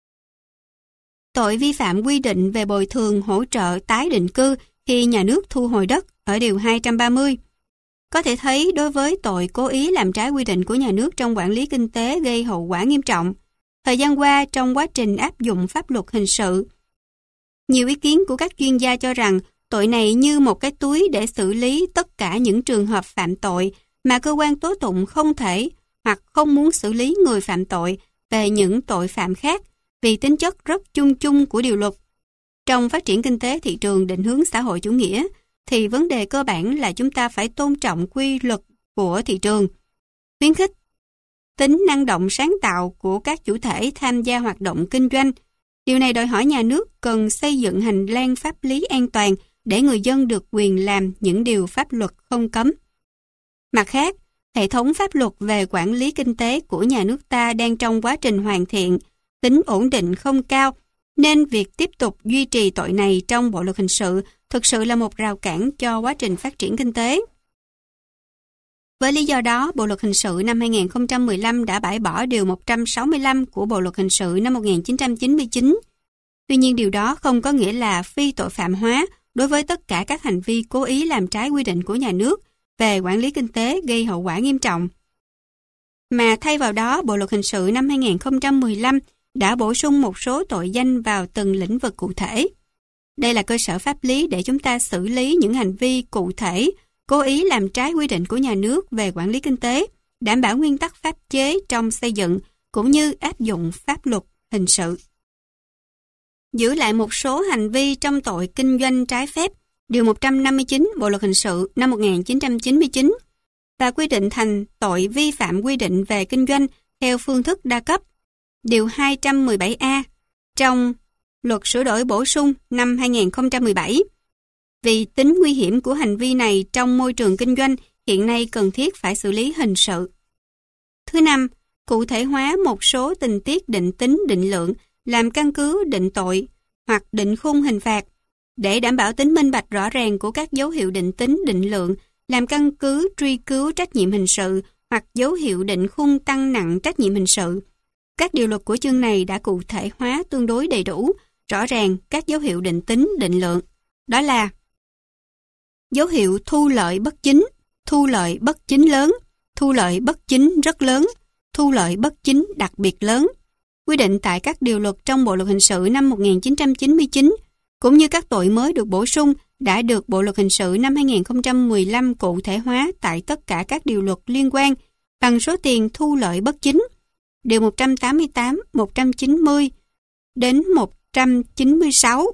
Tội vi phạm quy định về bồi thường hỗ trợ tái định cư khi nhà nước thu hồi đất ở điều 230. Có thể thấy đối với tội cố ý làm trái quy định của nhà nước trong quản lý kinh tế gây hậu quả nghiêm trọng, thời gian qua trong quá trình áp dụng pháp luật hình sự, nhiều ý kiến của các chuyên gia cho rằng tội này như một cái túi để xử lý tất cả những trường hợp phạm tội mà cơ quan tố tụng không thể hoặc không muốn xử lý người phạm tội về những tội phạm khác vì tính chất rất chung chung của điều luật. Trong phát triển kinh tế thị trường định hướng xã hội chủ nghĩa, thì vấn đề cơ bản là chúng ta phải tôn trọng quy luật của thị trường, khuyến khích tính năng động sáng tạo của các chủ thể tham gia hoạt động kinh doanh. Điều này đòi hỏi nhà nước cần xây dựng hành lang pháp lý an toàn để người dân được quyền làm những điều pháp luật không cấm. Mặt khác, hệ thống pháp luật về quản lý kinh tế của nhà nước ta đang trong quá trình hoàn thiện, tính ổn định không cao, nên việc tiếp tục duy trì tội này trong Bộ luật hình sự thực sự là một rào cản cho quá trình phát triển kinh tế. Với lý do đó, Bộ luật hình sự năm 2015 đã bãi bỏ điều 165 của Bộ luật hình sự năm 1999. Tuy nhiên điều đó không có nghĩa là phi tội phạm hóa đối với tất cả các hành vi cố ý làm trái quy định của nhà nước về quản lý kinh tế gây hậu quả nghiêm trọng. mà thay vào đó Bộ luật hình sự năm 2015 đã bổ sung một số tội danh vào từng lĩnh vực cụ thể. Đây là cơ sở pháp lý để chúng ta xử lý những hành vi cụ thể, cố ý làm trái quy định của nhà nước về quản lý kinh tế, đảm bảo nguyên tắc pháp chế trong xây dựng, cũng như áp dụng pháp luật hình sự. Giữ lại một số hành vi trong tội kinh doanh trái phép, Điều 159 Bộ luật hình sự năm 1999 và quy định thành tội vi phạm quy định về kinh doanh theo phương thức đa cấp, Điều 217A trong Luật sửa đổi bổ sung năm 2017. Vì tính nguy hiểm của hành vi này trong môi trường kinh doanh, hiện nay cần thiết phải xử lý hình sự. Thứ năm, cụ thể hóa một số tình tiết định tính định lượng làm căn cứ định tội hoặc định khung hình phạt để đảm bảo tính minh bạch rõ ràng của các dấu hiệu định tính định lượng làm căn cứ truy cứu trách nhiệm hình sự hoặc dấu hiệu định khung tăng nặng trách nhiệm hình sự. Các điều luật của chương này đã cụ thể hóa tương đối đầy đủ, rõ ràng các dấu hiệu định tính định lượng. Đó là dấu hiệu thu lợi bất chính, thu lợi bất chính lớn, thu lợi bất chính rất lớn, thu lợi bất chính đặc biệt lớn, quy định tại các điều luật trong Bộ luật hình sự năm 1999, cũng như các tội mới được bổ sung đã được Bộ luật hình sự năm 2015 cụ thể hóa tại tất cả các điều luật liên quan bằng số tiền thu lợi bất chính. Điều 188, 190 đến 196,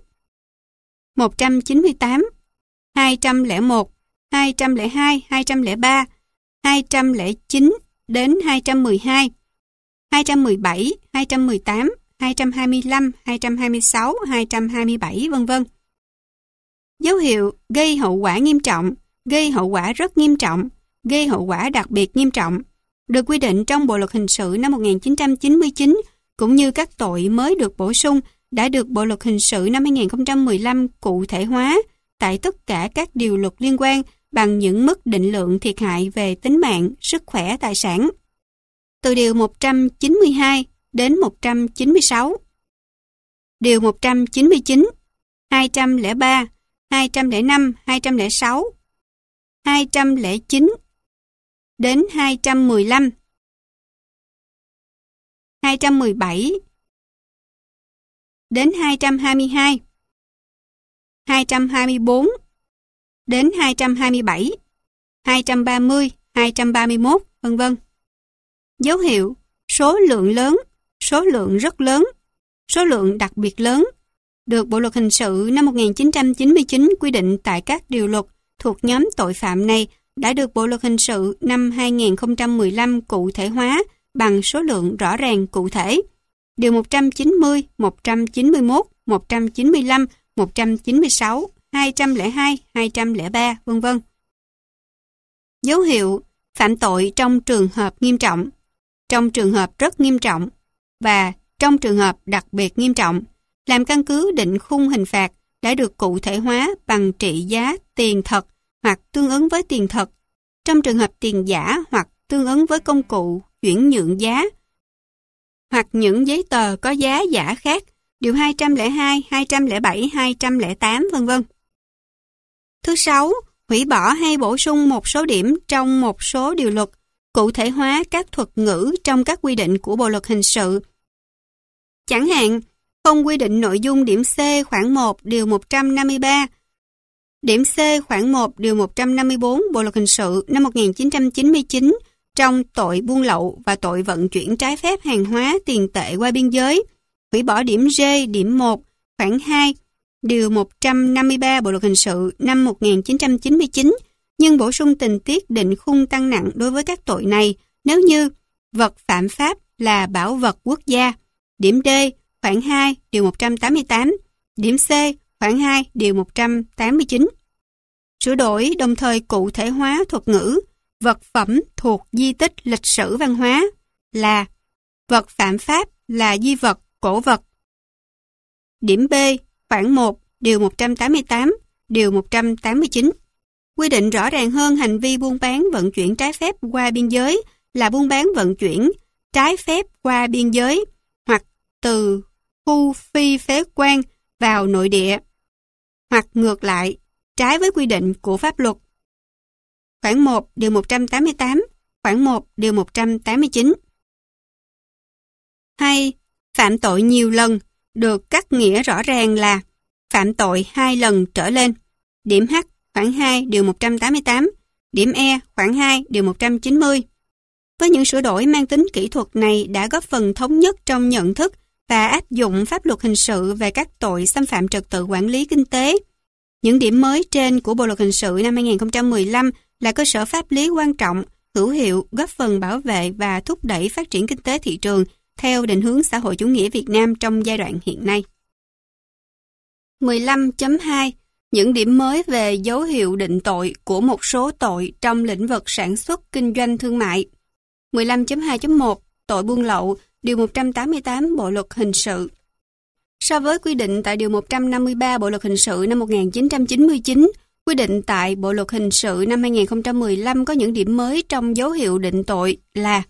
198, 201, 202, 203, 209 đến 212, 217, 218, 225, 226, 227, v.v. Dấu hiệu gây hậu quả nghiêm trọng, gây hậu quả rất nghiêm trọng, gây hậu quả đặc biệt nghiêm trọng được quy định trong Bộ luật hình sự năm 1999 cũng như các tội mới được bổ sung đã được Bộ luật hình sự năm 2015 cụ thể hóa tại tất cả các điều luật liên quan bằng những mức định lượng thiệt hại về tính mạng, sức khỏe, tài sản. Từ điều 192 đến 196. Điều 199, 203, 205, 206, 209 đến 215, 217 đến 222, 224 đến 227, 230, 231, v.v. Dấu hiệu số lượng lớn, số lượng rất lớn, số lượng đặc biệt lớn được Bộ luật hình sự năm 1999 quy định tại các điều luật thuộc nhóm tội phạm này đã được Bộ luật hình sự năm 2015 cụ thể hóa bằng số lượng rõ ràng cụ thể. Điều 190, 191, 195, 196, 202, 203, v.v. Dấu hiệu phạm tội trong trường hợp nghiêm trọng, trong trường hợp rất nghiêm trọng và trong trường hợp đặc biệt nghiêm trọng làm căn cứ định khung hình phạt đã được cụ thể hóa bằng trị giá tiền thật hoặc tương ứng với tiền thật, trong trường hợp tiền giả hoặc tương ứng với công cụ chuyển nhượng giá hoặc những giấy tờ có giá giả khác, điều 202, 207, 208, v.v. Thứ sáu, hủy bỏ hay bổ sung một số điểm trong một số điều luật, cụ thể hóa các thuật ngữ trong các quy định của Bộ luật hình sự. Chẳng hạn, không quy định nội dung điểm C khoản 1 điều 153, điểm C khoản 1 điều 154 Bộ luật hình sự năm 1999 trong tội buôn lậu và tội vận chuyển trái phép hàng hóa tiền tệ qua biên giới, hủy bỏ điểm G điểm 1 khoản 2 điều 153 Bộ luật hình sự năm 1999 nhưng bổ sung tình tiết định khung tăng nặng đối với các tội này nếu như vật phạm pháp là bảo vật quốc gia, điểm D khoản 2 điều 188, điểm C khoản 2 điều 189. Sửa đổi đồng thời cụ thể hóa thuật ngữ vật phẩm thuộc di tích lịch sử văn hóa là vật phạm pháp là di vật, cổ vật. Điểm B khoản 1 điều 188, điều 189 quy định rõ ràng hơn hành vi buôn bán vận chuyển trái phép qua biên giới là buôn bán vận chuyển trái phép qua biên giới hoặc từ khu phi phế quan vào nội địa hoặc ngược lại, trái với quy định của pháp luật. Khoản 1 điều 188 khoảng 1 điều 189. Hay, phạm tội nhiều lần được cắt nghĩa rõ ràng là phạm tội 2 lần trở lên. Điểm H khoảng 2 điều 188, điểm E khoảng 2 điều 190. Với những sửa đổi mang tính kỹ thuật này đã góp phần thống nhất trong nhận thức và áp dụng pháp luật hình sự về các tội xâm phạm trật tự quản lý kinh tế. Những điểm mới trên của Bộ luật hình sự năm 2015 là cơ sở pháp lý quan trọng, hữu hiệu, góp phần bảo vệ và thúc đẩy phát triển kinh tế thị trường theo định hướng xã hội chủ nghĩa Việt Nam trong giai đoạn hiện nay. 15.2. Những điểm mới về dấu hiệu định tội của một số tội trong lĩnh vực sản xuất kinh doanh thương mại. 15.2.1. Tội buôn lậu, điều 188 Bộ luật hình sự. So với quy định tại điều 153 Bộ luật hình sự năm 1999, quy định tại Bộ luật hình sự năm 2015 có những điểm mới trong dấu hiệu định tội là: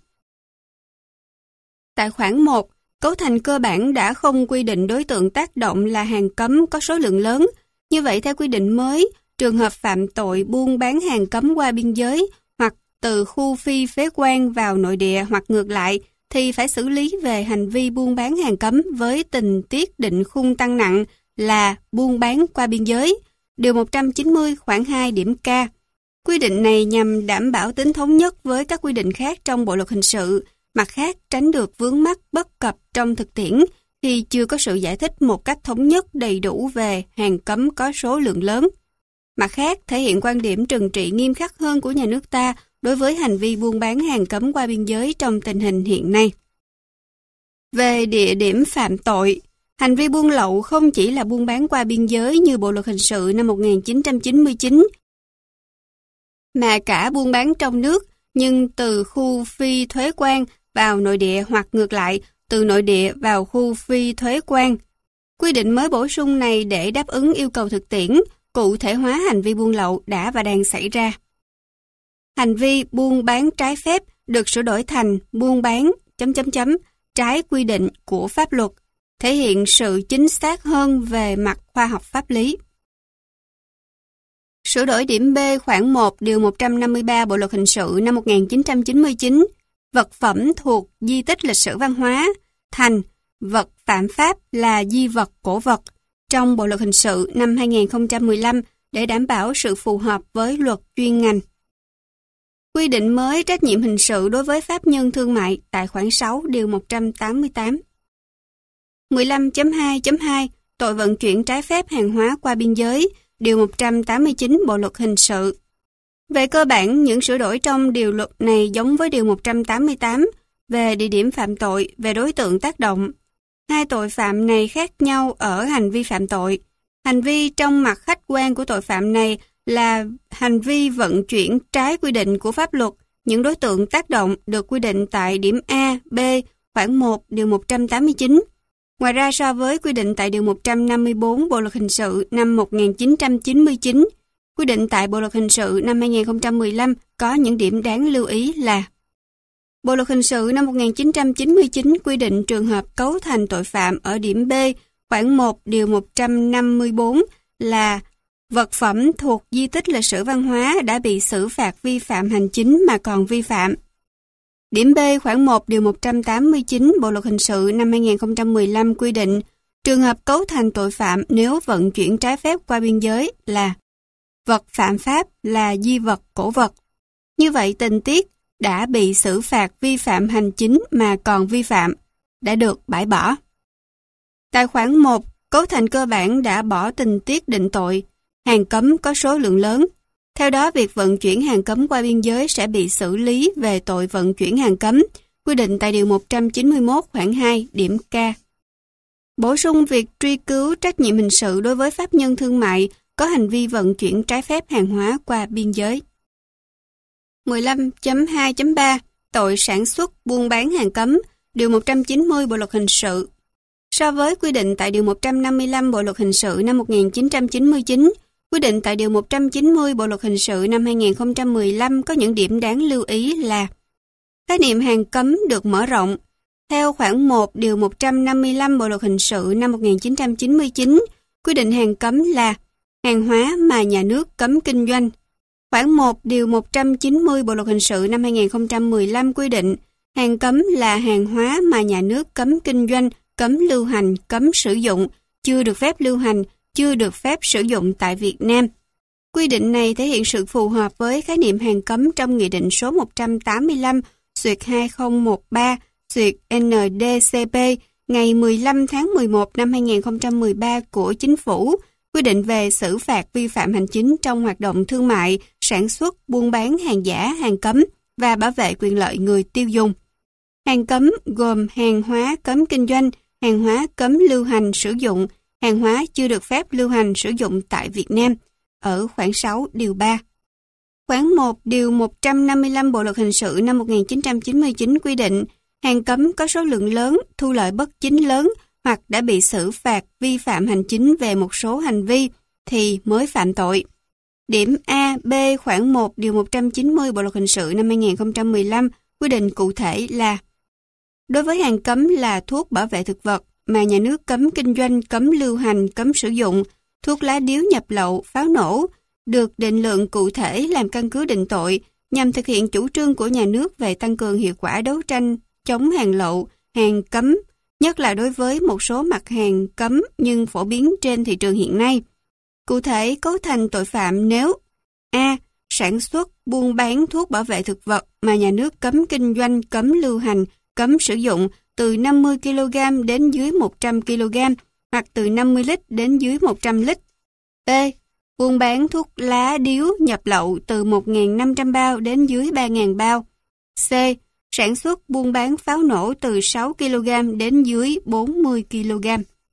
tại khoản 1, cấu thành cơ bản đã không quy định đối tượng tác động là hàng cấm có số lượng lớn. Như vậy, theo quy định mới, trường hợp phạm tội buôn bán hàng cấm qua biên giới hoặc từ khu phi phế quan vào nội địa hoặc ngược lại, thì phải xử lý về hành vi buôn bán hàng cấm với tình tiết định khung tăng nặng là buôn bán qua biên giới. Điều 190 khoản 2 điểm K. Quy định này nhằm đảm bảo tính thống nhất với các quy định khác trong Bộ luật hình sự, mặt khác tránh được vướng mắc bất cập trong thực tiễn khi chưa có sự giải thích một cách thống nhất đầy đủ về hàng cấm có số lượng lớn. Mặt khác thể hiện quan điểm trừng trị nghiêm khắc hơn của nhà nước ta đối với hành vi buôn bán hàng cấm qua biên giới trong tình hình hiện nay. Về địa điểm phạm tội, hành vi buôn lậu không chỉ là buôn bán qua biên giới như Bộ luật hình sự năm 1999, mà cả buôn bán trong nước, nhưng từ khu phi thuế quan vào nội địa hoặc ngược lại, từ nội địa vào khu phi thuế quan. Quy định mới bổ sung này để đáp ứng yêu cầu thực tiễn, cụ thể hóa hành vi buôn lậu đã và đang xảy ra. Hành vi buôn bán trái phép được sửa đổi thành buôn bán ... trái quy định của pháp luật, thể hiện sự chính xác hơn về mặt khoa học pháp lý. Sửa đổi điểm B khoản 1 điều 153 Bộ luật hình sự năm 1999, vật phẩm thuộc di tích lịch sử văn hóa thành vật phạm pháp là di vật cổ vật trong Bộ luật hình sự năm 2015 để đảm bảo sự phù hợp với luật chuyên ngành. Quy định mới trách nhiệm hình sự đối với pháp nhân thương mại tại khoản 6 điều 188. 15.2.2 Tội vận chuyển trái phép hàng hóa qua biên giới, điều 189 Bộ luật hình sự. Về cơ bản, những sửa đổi trong điều luật này giống với điều 188 về địa điểm phạm tội, về đối tượng tác động. Hai tội phạm này khác nhau ở hành vi phạm tội. Hành vi trong mặt khách quan của tội phạm này là hành vi vận chuyển trái quy định của pháp luật. Những đối tượng tác động được quy định tại điểm A, B, khoản 1, điều 189. Ngoài ra, so với quy định tại điều 154 Bộ luật hình sự năm 1999, quy định tại Bộ luật hình sự năm 2015 có những điểm đáng lưu ý là: Bộ luật hình sự năm 1999 quy định trường hợp cấu thành tội phạm ở điểm B, khoản 1, điều 154 là vật phẩm thuộc di tích lịch sử văn hóa đã bị xử phạt vi phạm hành chính mà còn vi phạm. Điểm B khoản 1 điều 189 Bộ luật hình sự năm 2015 quy định trường hợp cấu thành tội phạm nếu vận chuyển trái phép qua biên giới là vật phạm pháp là di vật cổ vật. Như vậy tình tiết đã bị xử phạt vi phạm hành chính mà còn vi phạm đã được bãi bỏ. Tại khoản 1, cấu thành cơ bản đã bỏ tình tiết định tội hàng cấm có số lượng lớn. Theo đó, việc vận chuyển hàng cấm qua biên giới sẽ bị xử lý về tội vận chuyển hàng cấm, quy định tại điều 191 khoản 2 điểm K. Bổ sung việc truy cứu trách nhiệm hình sự đối với pháp nhân thương mại có hành vi vận chuyển trái phép hàng hóa qua biên giới. 15.2.3 Tội sản xuất buôn bán hàng cấm, điều 190 Bộ luật hình sự. So với quy định tại điều 155 Bộ luật hình sự năm 1999, quy định tại điều 190 Bộ luật hình sự năm 2015 có những điểm đáng lưu ý là: khái niệm hàng cấm được mở rộng. Theo khoản 1 điều 155 Bộ luật hình sự năm 1999, quy định hàng cấm là hàng hóa mà nhà nước cấm kinh doanh. Khoản 1 điều 190 Bộ luật hình sự năm 2015 quy định hàng cấm là hàng hóa mà nhà nước cấm kinh doanh, cấm lưu hành, cấm sử dụng, chưa được phép lưu hành, chưa được phép sử dụng tại Việt Nam. Quy định này thể hiện sự phù hợp với khái niệm hàng cấm trong Nghị định số 185/2013/NDCP ngày 15 tháng 11 năm 2013 của Chính phủ, quy định về xử phạt vi phạm hành chính trong hoạt động thương mại, sản xuất, buôn bán hàng giả, hàng cấm và bảo vệ quyền lợi người tiêu dùng. Hàng cấm gồm hàng hóa cấm kinh doanh, hàng hóa cấm lưu hành sử dụng, hàng hóa chưa được phép lưu hành sử dụng tại Việt Nam, ở khoản 6 điều 3. Khoản 1 điều 155 Bộ luật hình sự năm 1999 quy định hàng cấm có số lượng lớn, thu lợi bất chính lớn hoặc đã bị xử phạt vi phạm hành chính về một số hành vi thì mới phạm tội. Điểm A, B khoản 1 điều 190 Bộ luật hình sự năm 2015 quy định cụ thể là đối với hàng cấm là thuốc bảo vệ thực vật mà nhà nước cấm kinh doanh, cấm lưu hành, cấm sử dụng, thuốc lá điếu nhập lậu, pháo nổ, được định lượng cụ thể làm căn cứ định tội nhằm thực hiện chủ trương của nhà nước về tăng cường hiệu quả đấu tranh chống hàng lậu, hàng cấm, nhất là đối với một số mặt hàng cấm nhưng phổ biến trên thị trường hiện nay. Cụ thể cấu thành tội phạm nếu A. Sản xuất, buôn bán thuốc bảo vệ thực vật mà nhà nước cấm kinh doanh, cấm lưu hành, cấm sử dụng từ 50 kg đến dưới 100 kg hoặc từ 50 lít đến dưới 100 lít. B. Buôn bán thuốc lá điếu nhập lậu từ 1.500 bao đến dưới 3.000 bao. C. Sản xuất buôn bán pháo nổ từ 6 kg đến dưới 40 kg.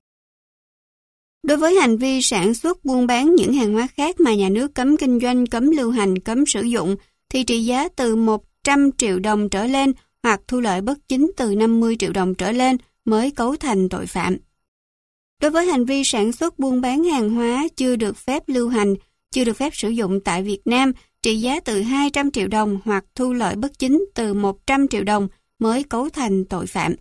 Đối với hành vi sản xuất buôn bán những hàng hóa khác mà nhà nước cấm kinh doanh, cấm lưu hành, cấm sử dụng thì trị giá từ 100 triệu đồng trở lên hoặc thu lợi bất chính từ 50 triệu đồng trở lên mới cấu thành tội phạm. Đối với hành vi sản xuất buôn bán hàng hóa chưa được phép lưu hành, chưa được phép sử dụng tại Việt Nam, trị giá từ 200 triệu đồng hoặc thu lợi bất chính từ 100 triệu đồng mới cấu thành tội phạm.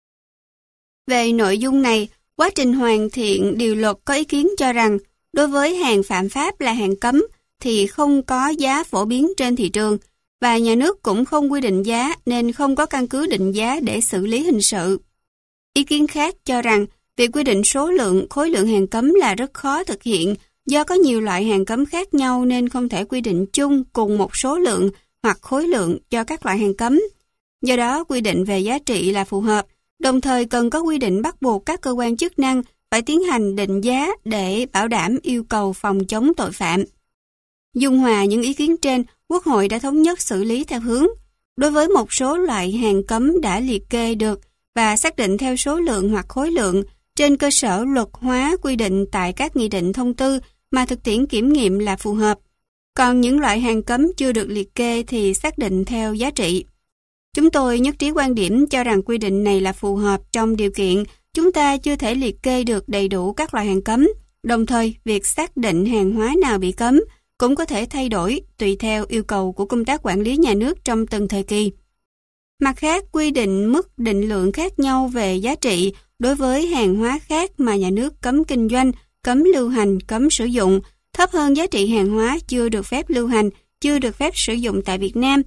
Về nội dung này, quá trình hoàn thiện điều luật có ý kiến cho rằng đối với hàng phạm pháp là hàng cấm thì không có giá phổ biến trên thị trường và nhà nước cũng không quy định giá nên không có căn cứ định giá để xử lý hình sự. Ý kiến khác cho rằng việc quy định số lượng, khối lượng hàng cấm là rất khó thực hiện do có nhiều loại hàng cấm khác nhau nên không thể quy định chung cùng một số lượng hoặc khối lượng cho các loại hàng cấm. Do đó, quy định về giá trị là phù hợp, đồng thời cần có quy định bắt buộc các cơ quan chức năng phải tiến hành định giá để bảo đảm yêu cầu phòng chống tội phạm. Dung hòa những ý kiến trên, Quốc hội đã thống nhất xử lý theo hướng đối với một số loại hàng cấm đã liệt kê được và xác định theo số lượng hoặc khối lượng trên cơ sở luật hóa quy định tại các nghị định thông tư mà thực tiễn kiểm nghiệm là phù hợp. Còn những loại hàng cấm chưa được liệt kê thì xác định theo giá trị. Chúng tôi nhất trí quan điểm cho rằng quy định này là phù hợp trong điều kiện chúng ta chưa thể liệt kê được đầy đủ các loại hàng cấm. Đồng thời, việc xác định hàng hóa nào bị cấm cũng có thể thay đổi tùy theo yêu cầu của công tác quản lý nhà nước trong từng thời kỳ. Mặt khác, quy định mức định lượng khác nhau về giá trị đối với hàng hóa khác mà nhà nước cấm kinh doanh, cấm lưu hành, cấm sử dụng, thấp hơn giá trị hàng hóa chưa được phép lưu hành, chưa được phép sử dụng tại Việt Nam,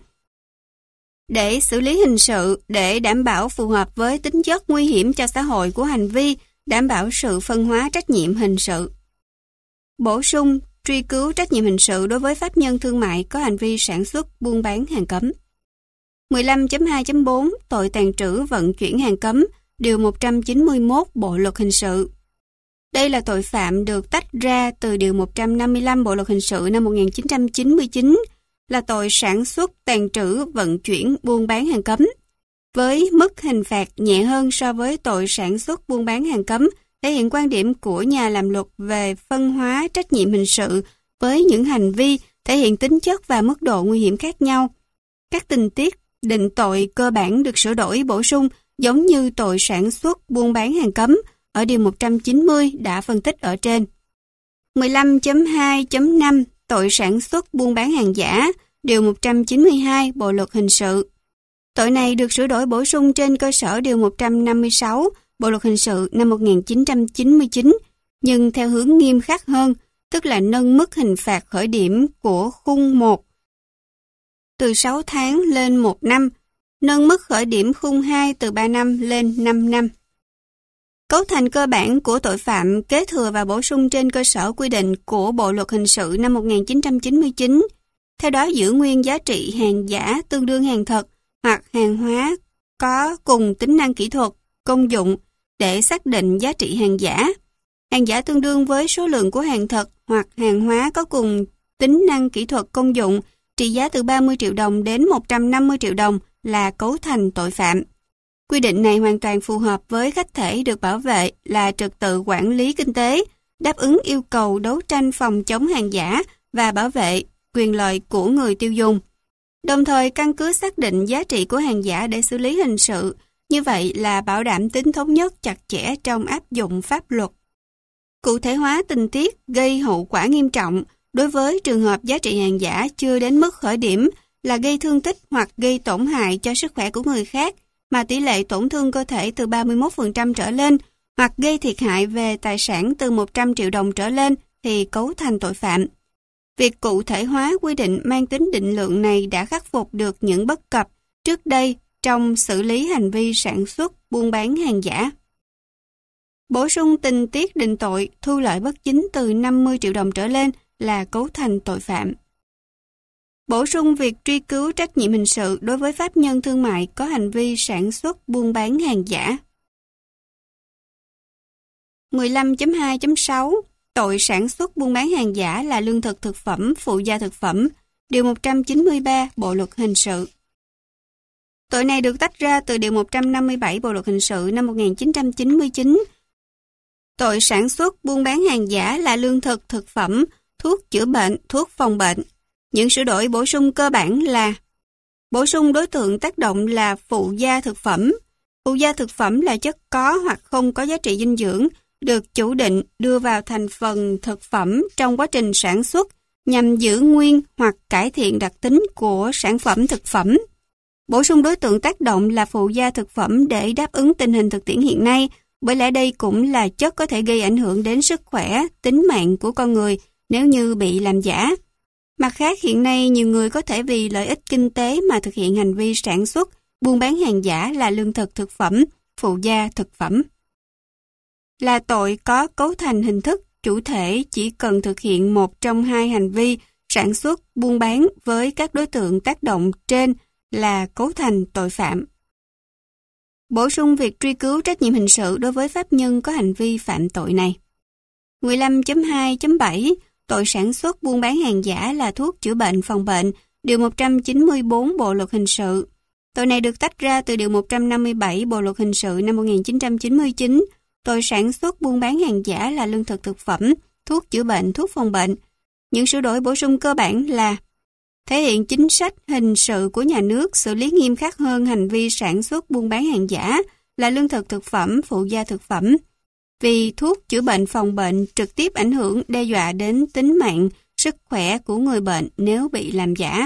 để xử lý hình sự, để đảm bảo phù hợp với tính chất nguy hiểm cho xã hội của hành vi, đảm bảo sự phân hóa trách nhiệm hình sự. Bổ sung, truy cứu trách nhiệm hình sự đối với pháp nhân thương mại có hành vi sản xuất, buôn bán hàng cấm. 15.2.4 Tội tàng trữ vận chuyển hàng cấm, điều 191 Bộ luật hình sự. Đây là tội phạm được tách ra từ điều 155 Bộ luật hình sự năm 1999, là tội sản xuất, tàng trữ, vận chuyển, buôn bán hàng cấm. Với mức hình phạt nhẹ hơn so với tội sản xuất, buôn bán hàng cấm, thể hiện quan điểm của nhà làm luật về phân hóa trách nhiệm hình sự với những hành vi thể hiện tính chất và mức độ nguy hiểm khác nhau. Các tình tiết định tội cơ bản được sửa đổi bổ sung giống như tội sản xuất, buôn bán hàng cấm ở điều 190 đã phân tích ở trên. 15.2.5 Tội sản xuất, buôn bán hàng giả, điều 192 Bộ luật hình sự. Tội này được sửa đổi bổ sung trên cơ sở điều 156 Bộ luật hình sự năm 1999, nhưng theo hướng nghiêm khắc hơn, tức là nâng mức hình phạt khởi điểm của khung 1 từ 6 tháng lên 1 năm, nâng mức khởi điểm khung 2 từ 3 năm lên 5 năm. Cấu thành cơ bản của tội phạm kế thừa và bổ sung trên cơ sở quy định của Bộ Luật Hình sự năm 1999, theo đó giữ nguyên giá trị hàng giả tương đương hàng thật hoặc hàng hóa có cùng tính năng kỹ thuật, công dụng để xác định giá trị hàng giả. Hàng giả tương đương với số lượng của hàng thật hoặc hàng hóa có cùng tính năng kỹ thuật, công dụng trị giá từ 30 triệu đồng đến 150 triệu đồng là cấu thành tội phạm. Quy định này hoàn toàn phù hợp với khách thể được bảo vệ là trật tự quản lý kinh tế, đáp ứng yêu cầu đấu tranh phòng chống hàng giả và bảo vệ quyền lợi của người tiêu dùng. Đồng thời căn cứ xác định giá trị của hàng giả để xử lý hình sự, như vậy là bảo đảm tính thống nhất chặt chẽ trong áp dụng pháp luật. Cụ thể hóa tình tiết gây hậu quả nghiêm trọng đối với trường hợp giá trị hàng giả chưa đến mức khởi điểm là gây thương tích hoặc gây tổn hại cho sức khỏe của người khác, mà tỷ lệ tổn thương cơ thể từ 31% trở lên hoặc gây thiệt hại về tài sản từ 100 triệu đồng trở lên thì cấu thành tội phạm. Việc cụ thể hóa quy định mang tính định lượng này đã khắc phục được những bất cập trước đây trong xử lý hành vi sản xuất, buôn bán hàng giả. Bổ sung tình tiết định tội thu lợi bất chính từ 50 triệu đồng trở lên là cấu thành tội phạm. Bổ sung việc truy cứu trách nhiệm hình sự đối với pháp nhân thương mại có hành vi sản xuất, buôn bán hàng giả. 15.2.6 Tội sản xuất buôn bán hàng giả là lương thực thực phẩm, phụ gia thực phẩm, Điều 193 Bộ Luật Hình sự. Tội này được tách ra từ Điều 157 Bộ Luật Hình sự năm 1999. Tội sản xuất buôn bán hàng giả là lương thực thực phẩm, thuốc chữa bệnh, thuốc phòng bệnh. Những sửa đổi bổ sung cơ bản là: bổ sung đối tượng tác động là phụ gia thực phẩm. Phụ gia thực phẩm là chất có hoặc không có giá trị dinh dưỡng, được chủ định đưa vào thành phần thực phẩm trong quá trình sản xuất nhằm giữ nguyên hoặc cải thiện đặc tính của sản phẩm thực phẩm. Bổ sung đối tượng tác động là phụ gia thực phẩm để đáp ứng tình hình thực tiễn hiện nay, bởi lẽ đây cũng là chất có thể gây ảnh hưởng đến sức khỏe, tính mạng của con người nếu như bị làm giả. Mặt khác, hiện nay nhiều người có thể vì lợi ích kinh tế mà thực hiện hành vi sản xuất, buôn bán hàng giả là lương thực thực phẩm, phụ gia thực phẩm. Là tội có cấu thành hình thức, chủ thể chỉ cần thực hiện một trong hai hành vi sản xuất, buôn bán với các đối tượng tác động trên là cấu thành tội phạm. Bổ sung việc truy cứu trách nhiệm hình sự đối với pháp nhân có hành vi phạm tội này. 15.2.7 Tội sản xuất buôn bán hàng giả là thuốc chữa bệnh, phòng bệnh, Điều 194 Bộ Luật Hình sự. Tội này được tách ra từ Điều 157 Bộ Luật Hình sự năm 1999. Tội sản xuất buôn bán hàng giả là lương thực thực phẩm, thuốc chữa bệnh, thuốc phòng bệnh. Những sửa đổi bổ sung cơ bản là: thể hiện chính sách hình sự của nhà nước xử lý nghiêm khắc hơn hành vi sản xuất buôn bán hàng giả là lương thực thực phẩm, phụ gia thực phẩm. Vì thuốc chữa bệnh, phòng bệnh trực tiếp ảnh hưởng đe dọa đến tính mạng, sức khỏe của người bệnh nếu bị làm giả.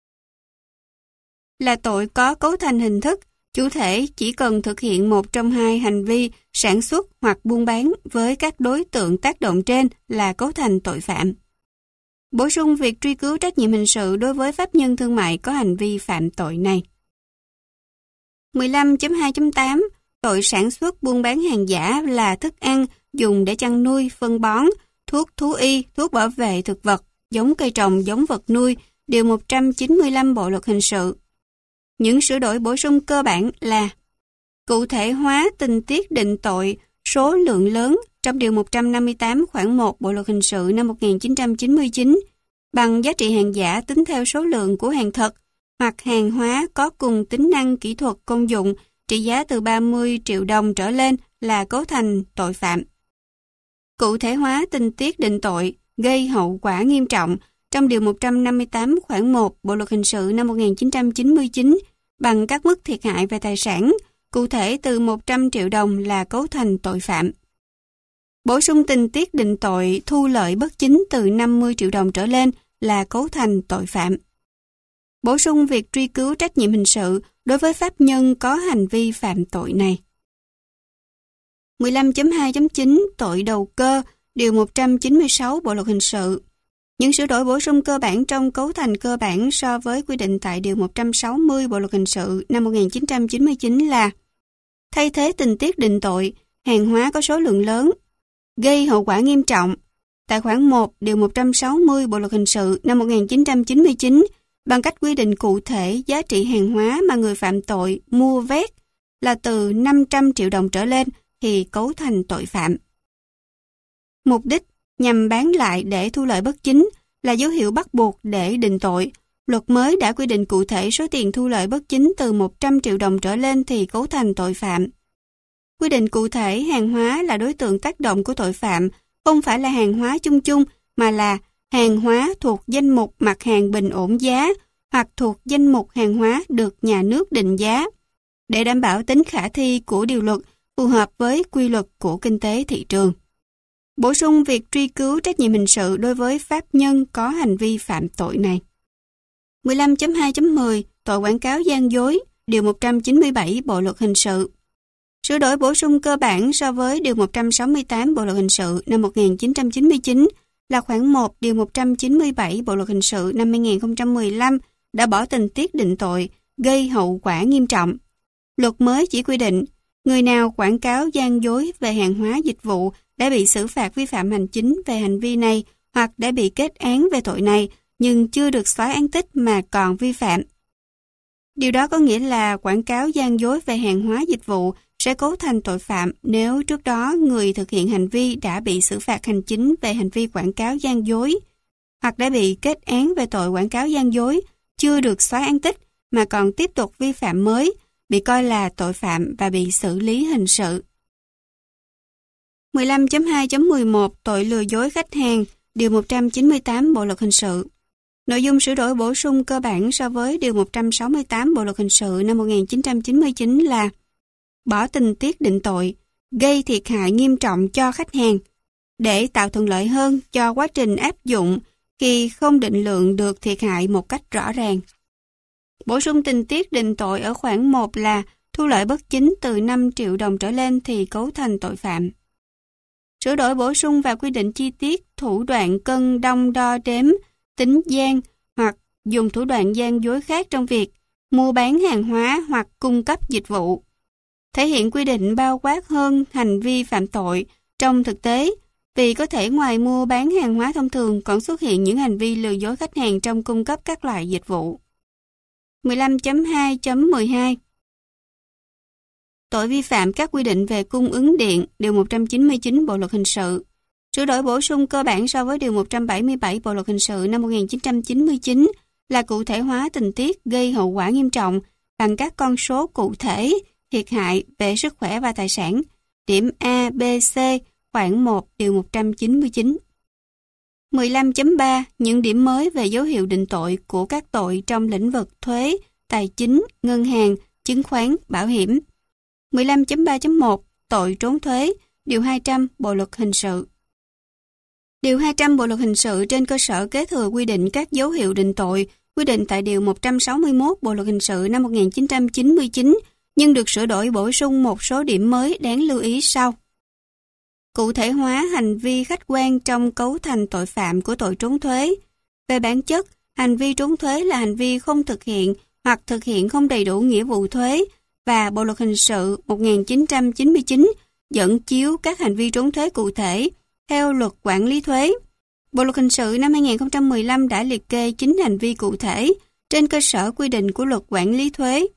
Là tội có cấu thành hình thức, chủ thể chỉ cần thực hiện một trong hai hành vi sản xuất hoặc buôn bán với các đối tượng tác động trên là cấu thành tội phạm. Bổ sung việc truy cứu trách nhiệm hình sự đối với pháp nhân thương mại có hành vi phạm tội này. 15.2.8 Tội sản xuất buôn bán hàng giả là thức ăn dùng để chăn nuôi, phân bón, thuốc thú y, thuốc bảo vệ thực vật, giống cây trồng, giống vật nuôi, Điều 195 Bộ Luật Hình sự. Những sửa đổi bổ sung cơ bản là: cụ thể hóa tình tiết định tội số lượng lớn trong Điều 158 khoản 1 Bộ Luật Hình sự năm 1999 bằng giá trị hàng giả tính theo số lượng của hàng thật hoặc hàng hóa có cùng tính năng kỹ thuật, công dụng trị giá từ 30 triệu đồng trở lên là cấu thành tội phạm. Cụ thể hóa tình tiết định tội gây hậu quả nghiêm trọng trong Điều 158 khoản 1 Bộ Luật Hình sự năm 1999 bằng các mức thiệt hại về tài sản, cụ thể từ 100 triệu đồng là cấu thành tội phạm. Bổ sung tình tiết định tội thu lợi bất chính từ 50 triệu đồng trở lên là cấu thành tội phạm. Bổ sung việc truy cứu trách nhiệm hình sự đối với pháp nhân có hành vi phạm tội này. 15.2.9 Tội đầu cơ Điều 196 Bộ Luật Hình sự. Những sửa đổi bổ sung cơ bản trong cấu thành cơ bản so với quy định tại Điều 160 Bộ Luật Hình sự năm 1999 là thay thế tình tiết định tội, hàng hóa có số lượng lớn, gây hậu quả nghiêm trọng. Tại khoản 1 Điều 160 Bộ Luật Hình sự năm 1999 bằng cách quy định cụ thể giá trị hàng hóa mà người phạm tội mua vét là từ 500 triệu đồng trở lên thì cấu thành tội phạm. Mục đích nhằm bán lại để thu lợi bất chính là dấu hiệu bắt buộc để định tội. Luật mới đã quy định cụ thể số tiền thu lợi bất chính từ 100 triệu đồng trở lên thì cấu thành tội phạm. Quy định cụ thể hàng hóa là đối tượng tác động của tội phạm, không phải là hàng hóa chung chung mà là hàng hóa thuộc danh mục mặt hàng bình ổn giá hoặc thuộc danh mục hàng hóa được nhà nước định giá, để đảm bảo tính khả thi của điều luật phù hợp với quy luật của kinh tế thị trường. Bổ sung việc truy cứu trách nhiệm hình sự đối với pháp nhân có hành vi phạm tội này. 15.2.10 Tội quảng cáo gian dối, Điều 197 Bộ Luật Hình sự. Sửa đổi bổ sung cơ bản so với Điều 168 Bộ Luật Hình sự năm 1999 là khoản 1 Điều 197 Bộ Luật Hình sự năm 2015 đã bỏ tình tiết định tội, gây hậu quả nghiêm trọng. Luật mới chỉ quy định, người nào quảng cáo gian dối về hàng hóa dịch vụ đã bị xử phạt vi phạm hành chính về hành vi này hoặc đã bị kết án về tội này nhưng chưa được xóa án tích mà còn vi phạm. Điều đó có nghĩa là quảng cáo gian dối về hàng hóa dịch vụ sẽ cấu thành tội phạm nếu trước đó người thực hiện hành vi đã bị xử phạt hành chính về hành vi quảng cáo gian dối hoặc đã bị kết án về tội quảng cáo gian dối, chưa được xóa án tích mà còn tiếp tục vi phạm mới, bị coi là tội phạm và bị xử lý hình sự. 15.2.11 Tội lừa dối khách hàng, Điều 198 Bộ Luật Hình sự. Nội dung sửa đổi bổ sung cơ bản so với Điều 168 Bộ Luật Hình sự năm 1999 là bỏ tình tiết định tội, gây thiệt hại nghiêm trọng cho khách hàng, để tạo thuận lợi hơn cho quá trình áp dụng khi không định lượng được thiệt hại một cách rõ ràng. Bổ sung tình tiết định tội ở khoản 1 là thu lợi bất chính từ 5 triệu đồng trở lên thì cấu thành tội phạm. Sửa đổi bổ sung và quy định chi tiết thủ đoạn cân đong đo đếm, tính gian hoặc dùng thủ đoạn gian dối khác trong việc mua bán hàng hóa hoặc cung cấp dịch vụ. Thể hiện quy định bao quát hơn hành vi phạm tội trong thực tế, vì có thể ngoài mua bán hàng hóa thông thường còn xuất hiện những hành vi lừa dối khách hàng trong cung cấp các loại dịch vụ. 15.2.12 Tội vi phạm các quy định về cung ứng điện, Điều 199 Bộ Luật Hình sự. Sửa đổi bổ sung cơ bản so với Điều 177 Bộ Luật Hình sự năm 1999 là cụ thể hóa tình tiết gây hậu quả nghiêm trọng bằng các con số cụ thể, thiệt hại về sức khỏe và tài sản. Điểm A, B, C, khoản 1, Điều 199. 15.3 Những điểm mới về dấu hiệu định tội của các tội trong lĩnh vực thuế, tài chính, ngân hàng, chứng khoán, bảo hiểm. 15.3.1 Tội trốn thuế, Điều 200 Bộ Luật Hình sự. Điều 200 Bộ Luật Hình sự trên cơ sở kế thừa quy định các dấu hiệu định tội, quy định tại Điều 161 Bộ Luật Hình sự năm 1999, nhưng được sửa đổi bổ sung một số điểm mới đáng lưu ý sau. Cụ thể hóa hành vi khách quan trong cấu thành tội phạm của tội trốn thuế. Về bản chất, hành vi trốn thuế là hành vi không thực hiện hoặc thực hiện không đầy đủ nghĩa vụ thuế, và Bộ Luật Hình sự 1999 dẫn chiếu các hành vi trốn thuế cụ thể theo Luật Quản lý thuế. Bộ Luật Hình sự năm 2015 đã liệt kê 9 hành vi cụ thể trên cơ sở quy định của Luật Quản lý thuế.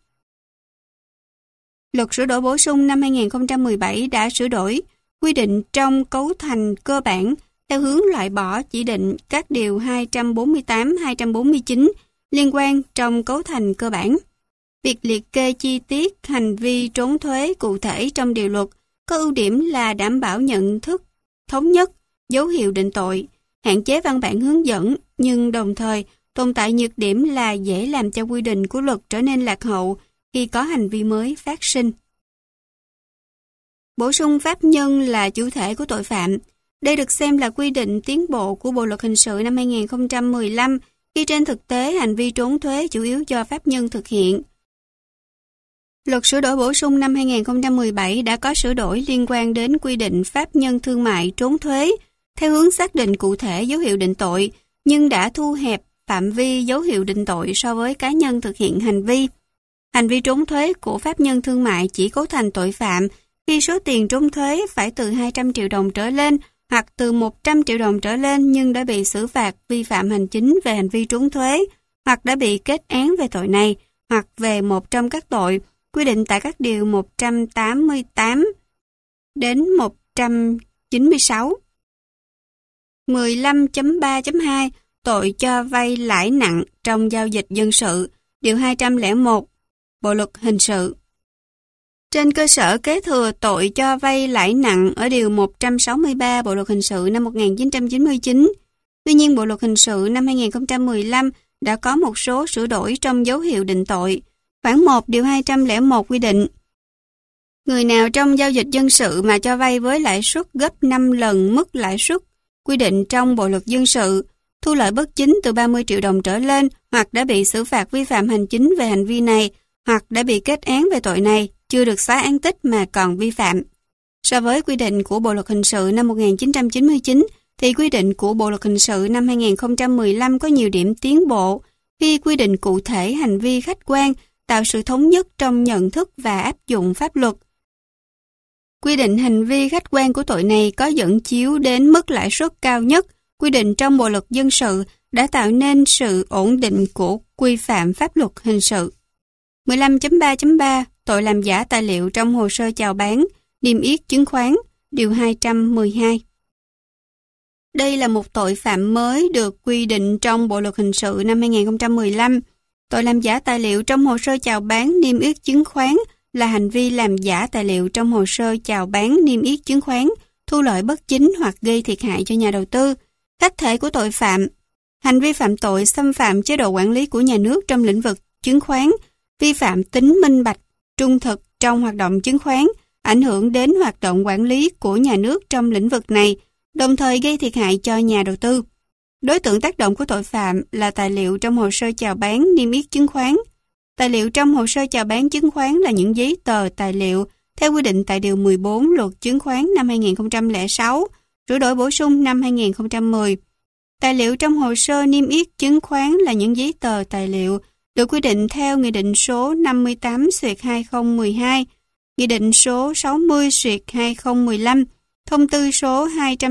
Luật sửa đổi bổ sung năm 2017 đã sửa đổi quy định trong cấu thành cơ bản theo hướng loại bỏ chỉ định các điều 248-249 liên quan trong cấu thành cơ bản. Việc liệt kê chi tiết hành vi trốn thuế cụ thể trong điều luật có ưu điểm là đảm bảo nhận thức thống nhất, dấu hiệu định tội, hạn chế văn bản hướng dẫn, nhưng đồng thời tồn tại nhược điểm là dễ làm cho quy định của luật trở nên lạc hậu khi có hành vi mới phát sinh. Bổ sung pháp nhân là chủ thể của tội phạm. Đây được xem là quy định tiến bộ của Bộ Luật Hình sự năm 2015 khi trên thực tế hành vi trốn thuế chủ yếu do pháp nhân thực hiện. Luật sửa đổi bổ sung năm 2017 đã có sửa đổi liên quan đến quy định pháp nhân thương mại trốn thuế theo hướng xác định cụ thể dấu hiệu định tội, nhưng đã thu hẹp phạm vi dấu hiệu định tội so với cá nhân thực hiện hành vi. Hành vi trốn thuế của pháp nhân thương mại chỉ cấu thành tội phạm khi số tiền trốn thuế phải từ 200 triệu đồng trở lên hoặc từ 100 triệu đồng trở lên nhưng đã bị xử phạt vi phạm hành chính về hành vi trốn thuế, hoặc đã bị kết án về tội này, hoặc về một trong các tội quy định tại các điều 188 đến 196. 15.3.2 Tội cho vay lãi nặng trong giao dịch dân sự, điều 201 Bộ luật hình sự. Trên cơ sở kế thừa tội cho vay lãi nặng ở điều 163 Bộ luật hình sự năm 1999, tuy nhiên Bộ luật hình sự năm 2015 đã có một số sửa đổi trong dấu hiệu định tội. Khoản 1 điều 201 quy định: người nào trong giao dịch dân sự mà cho vay với lãi suất gấp 5 lần mức lãi suất quy định trong Bộ luật dân sự, thu lợi bất chính từ 30 triệu đồng trở lên, hoặc đã bị xử phạt vi phạm hành chính về hành vi này, hoặc đã bị kết án về tội này, chưa được xóa án tích mà còn vi phạm. So với quy định của Bộ luật hình sự năm 1999, thì quy định của Bộ luật hình sự năm 2015 có nhiều điểm tiến bộ khi quy định cụ thể hành vi khách quan, tạo sự thống nhất trong nhận thức và áp dụng pháp luật. Quy định hành vi khách quan của tội này có dẫn chiếu đến mức lãi suất cao nhất quy định trong Bộ luật dân sự đã tạo nên sự ổn định của quy phạm pháp luật hình sự. 15.3.3 Tội làm giả tài liệu trong hồ sơ chào bán, niêm yết chứng khoán, điều 212. Đây là một tội phạm mới được quy định trong Bộ luật hình sự năm 2015. Tội làm giả tài liệu trong hồ sơ chào bán, niêm yết chứng khoán là hành vi làm giả tài liệu trong hồ sơ chào bán, niêm yết chứng khoán, thu lợi bất chính hoặc gây thiệt hại cho nhà đầu tư. Khách thể của tội phạm: hành vi phạm tội xâm phạm chế độ quản lý của nhà nước trong lĩnh vực chứng khoán, vi phạm tính minh bạch, trung thực trong hoạt động chứng khoán, ảnh hưởng đến hoạt động quản lý của nhà nước trong lĩnh vực này, đồng thời gây thiệt hại cho nhà đầu tư. Đối tượng tác động của tội phạm là tài liệu trong hồ sơ chào bán, niêm yết chứng khoán. Tài liệu trong hồ sơ chào bán chứng khoán là những giấy tờ tài liệu theo quy định tại điều 14 Luật Chứng khoán năm 2006, sửa đổi bổ sung năm 2010. Tài liệu trong hồ sơ niêm yết chứng khoán là những giấy tờ tài liệu được quy định theo Nghị định số 58/2012, Nghị định số 60/2015, Thông tư số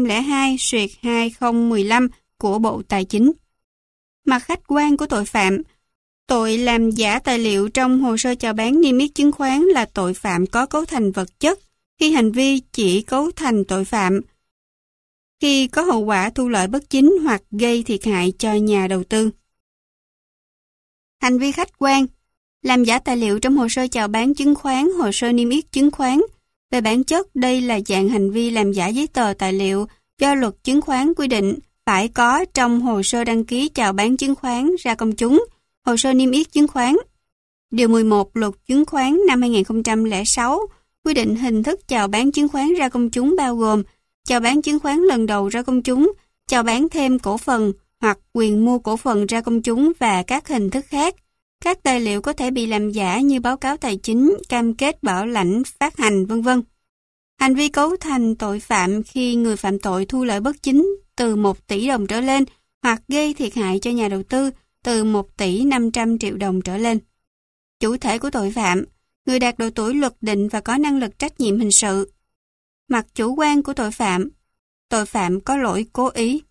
202/2015 của Bộ Tài chính. Mặt khách quan của tội phạm: tội làm giả tài liệu trong hồ sơ chào bán niêm yết chứng khoán là tội phạm có cấu thành vật chất khi hành vi chỉ cấu thành tội phạm khi có hậu quả thu lợi bất chính hoặc gây thiệt hại cho nhà đầu tư. Hành vi khách quan: làm giả tài liệu trong hồ sơ chào bán chứng khoán, hồ sơ niêm yết chứng khoán. Về bản chất, đây là dạng hành vi làm giả giấy tờ tài liệu do Luật Chứng khoán quy định phải có trong hồ sơ đăng ký chào bán chứng khoán ra công chúng, hồ sơ niêm yết chứng khoán. Điều 11 Luật Chứng khoán năm 2006 quy định hình thức chào bán chứng khoán ra công chúng bao gồm chào bán chứng khoán lần đầu ra công chúng, chào bán thêm cổ phần hoặc quyền mua cổ phần ra công chúng và các hình thức khác. Các tài liệu có thể bị làm giả như báo cáo tài chính, cam kết bảo lãnh phát hành, v.v. Hành vi cấu thành tội phạm khi người phạm tội thu lợi bất chính từ 1 tỷ đồng trở lên hoặc gây thiệt hại cho nhà đầu tư từ 1 tỷ 500 triệu đồng trở lên. Chủ thể của tội phạm: người đạt độ tuổi luật định và có năng lực trách nhiệm hình sự. Mặt chủ quan của tội phạm: tội phạm có lỗi cố ý.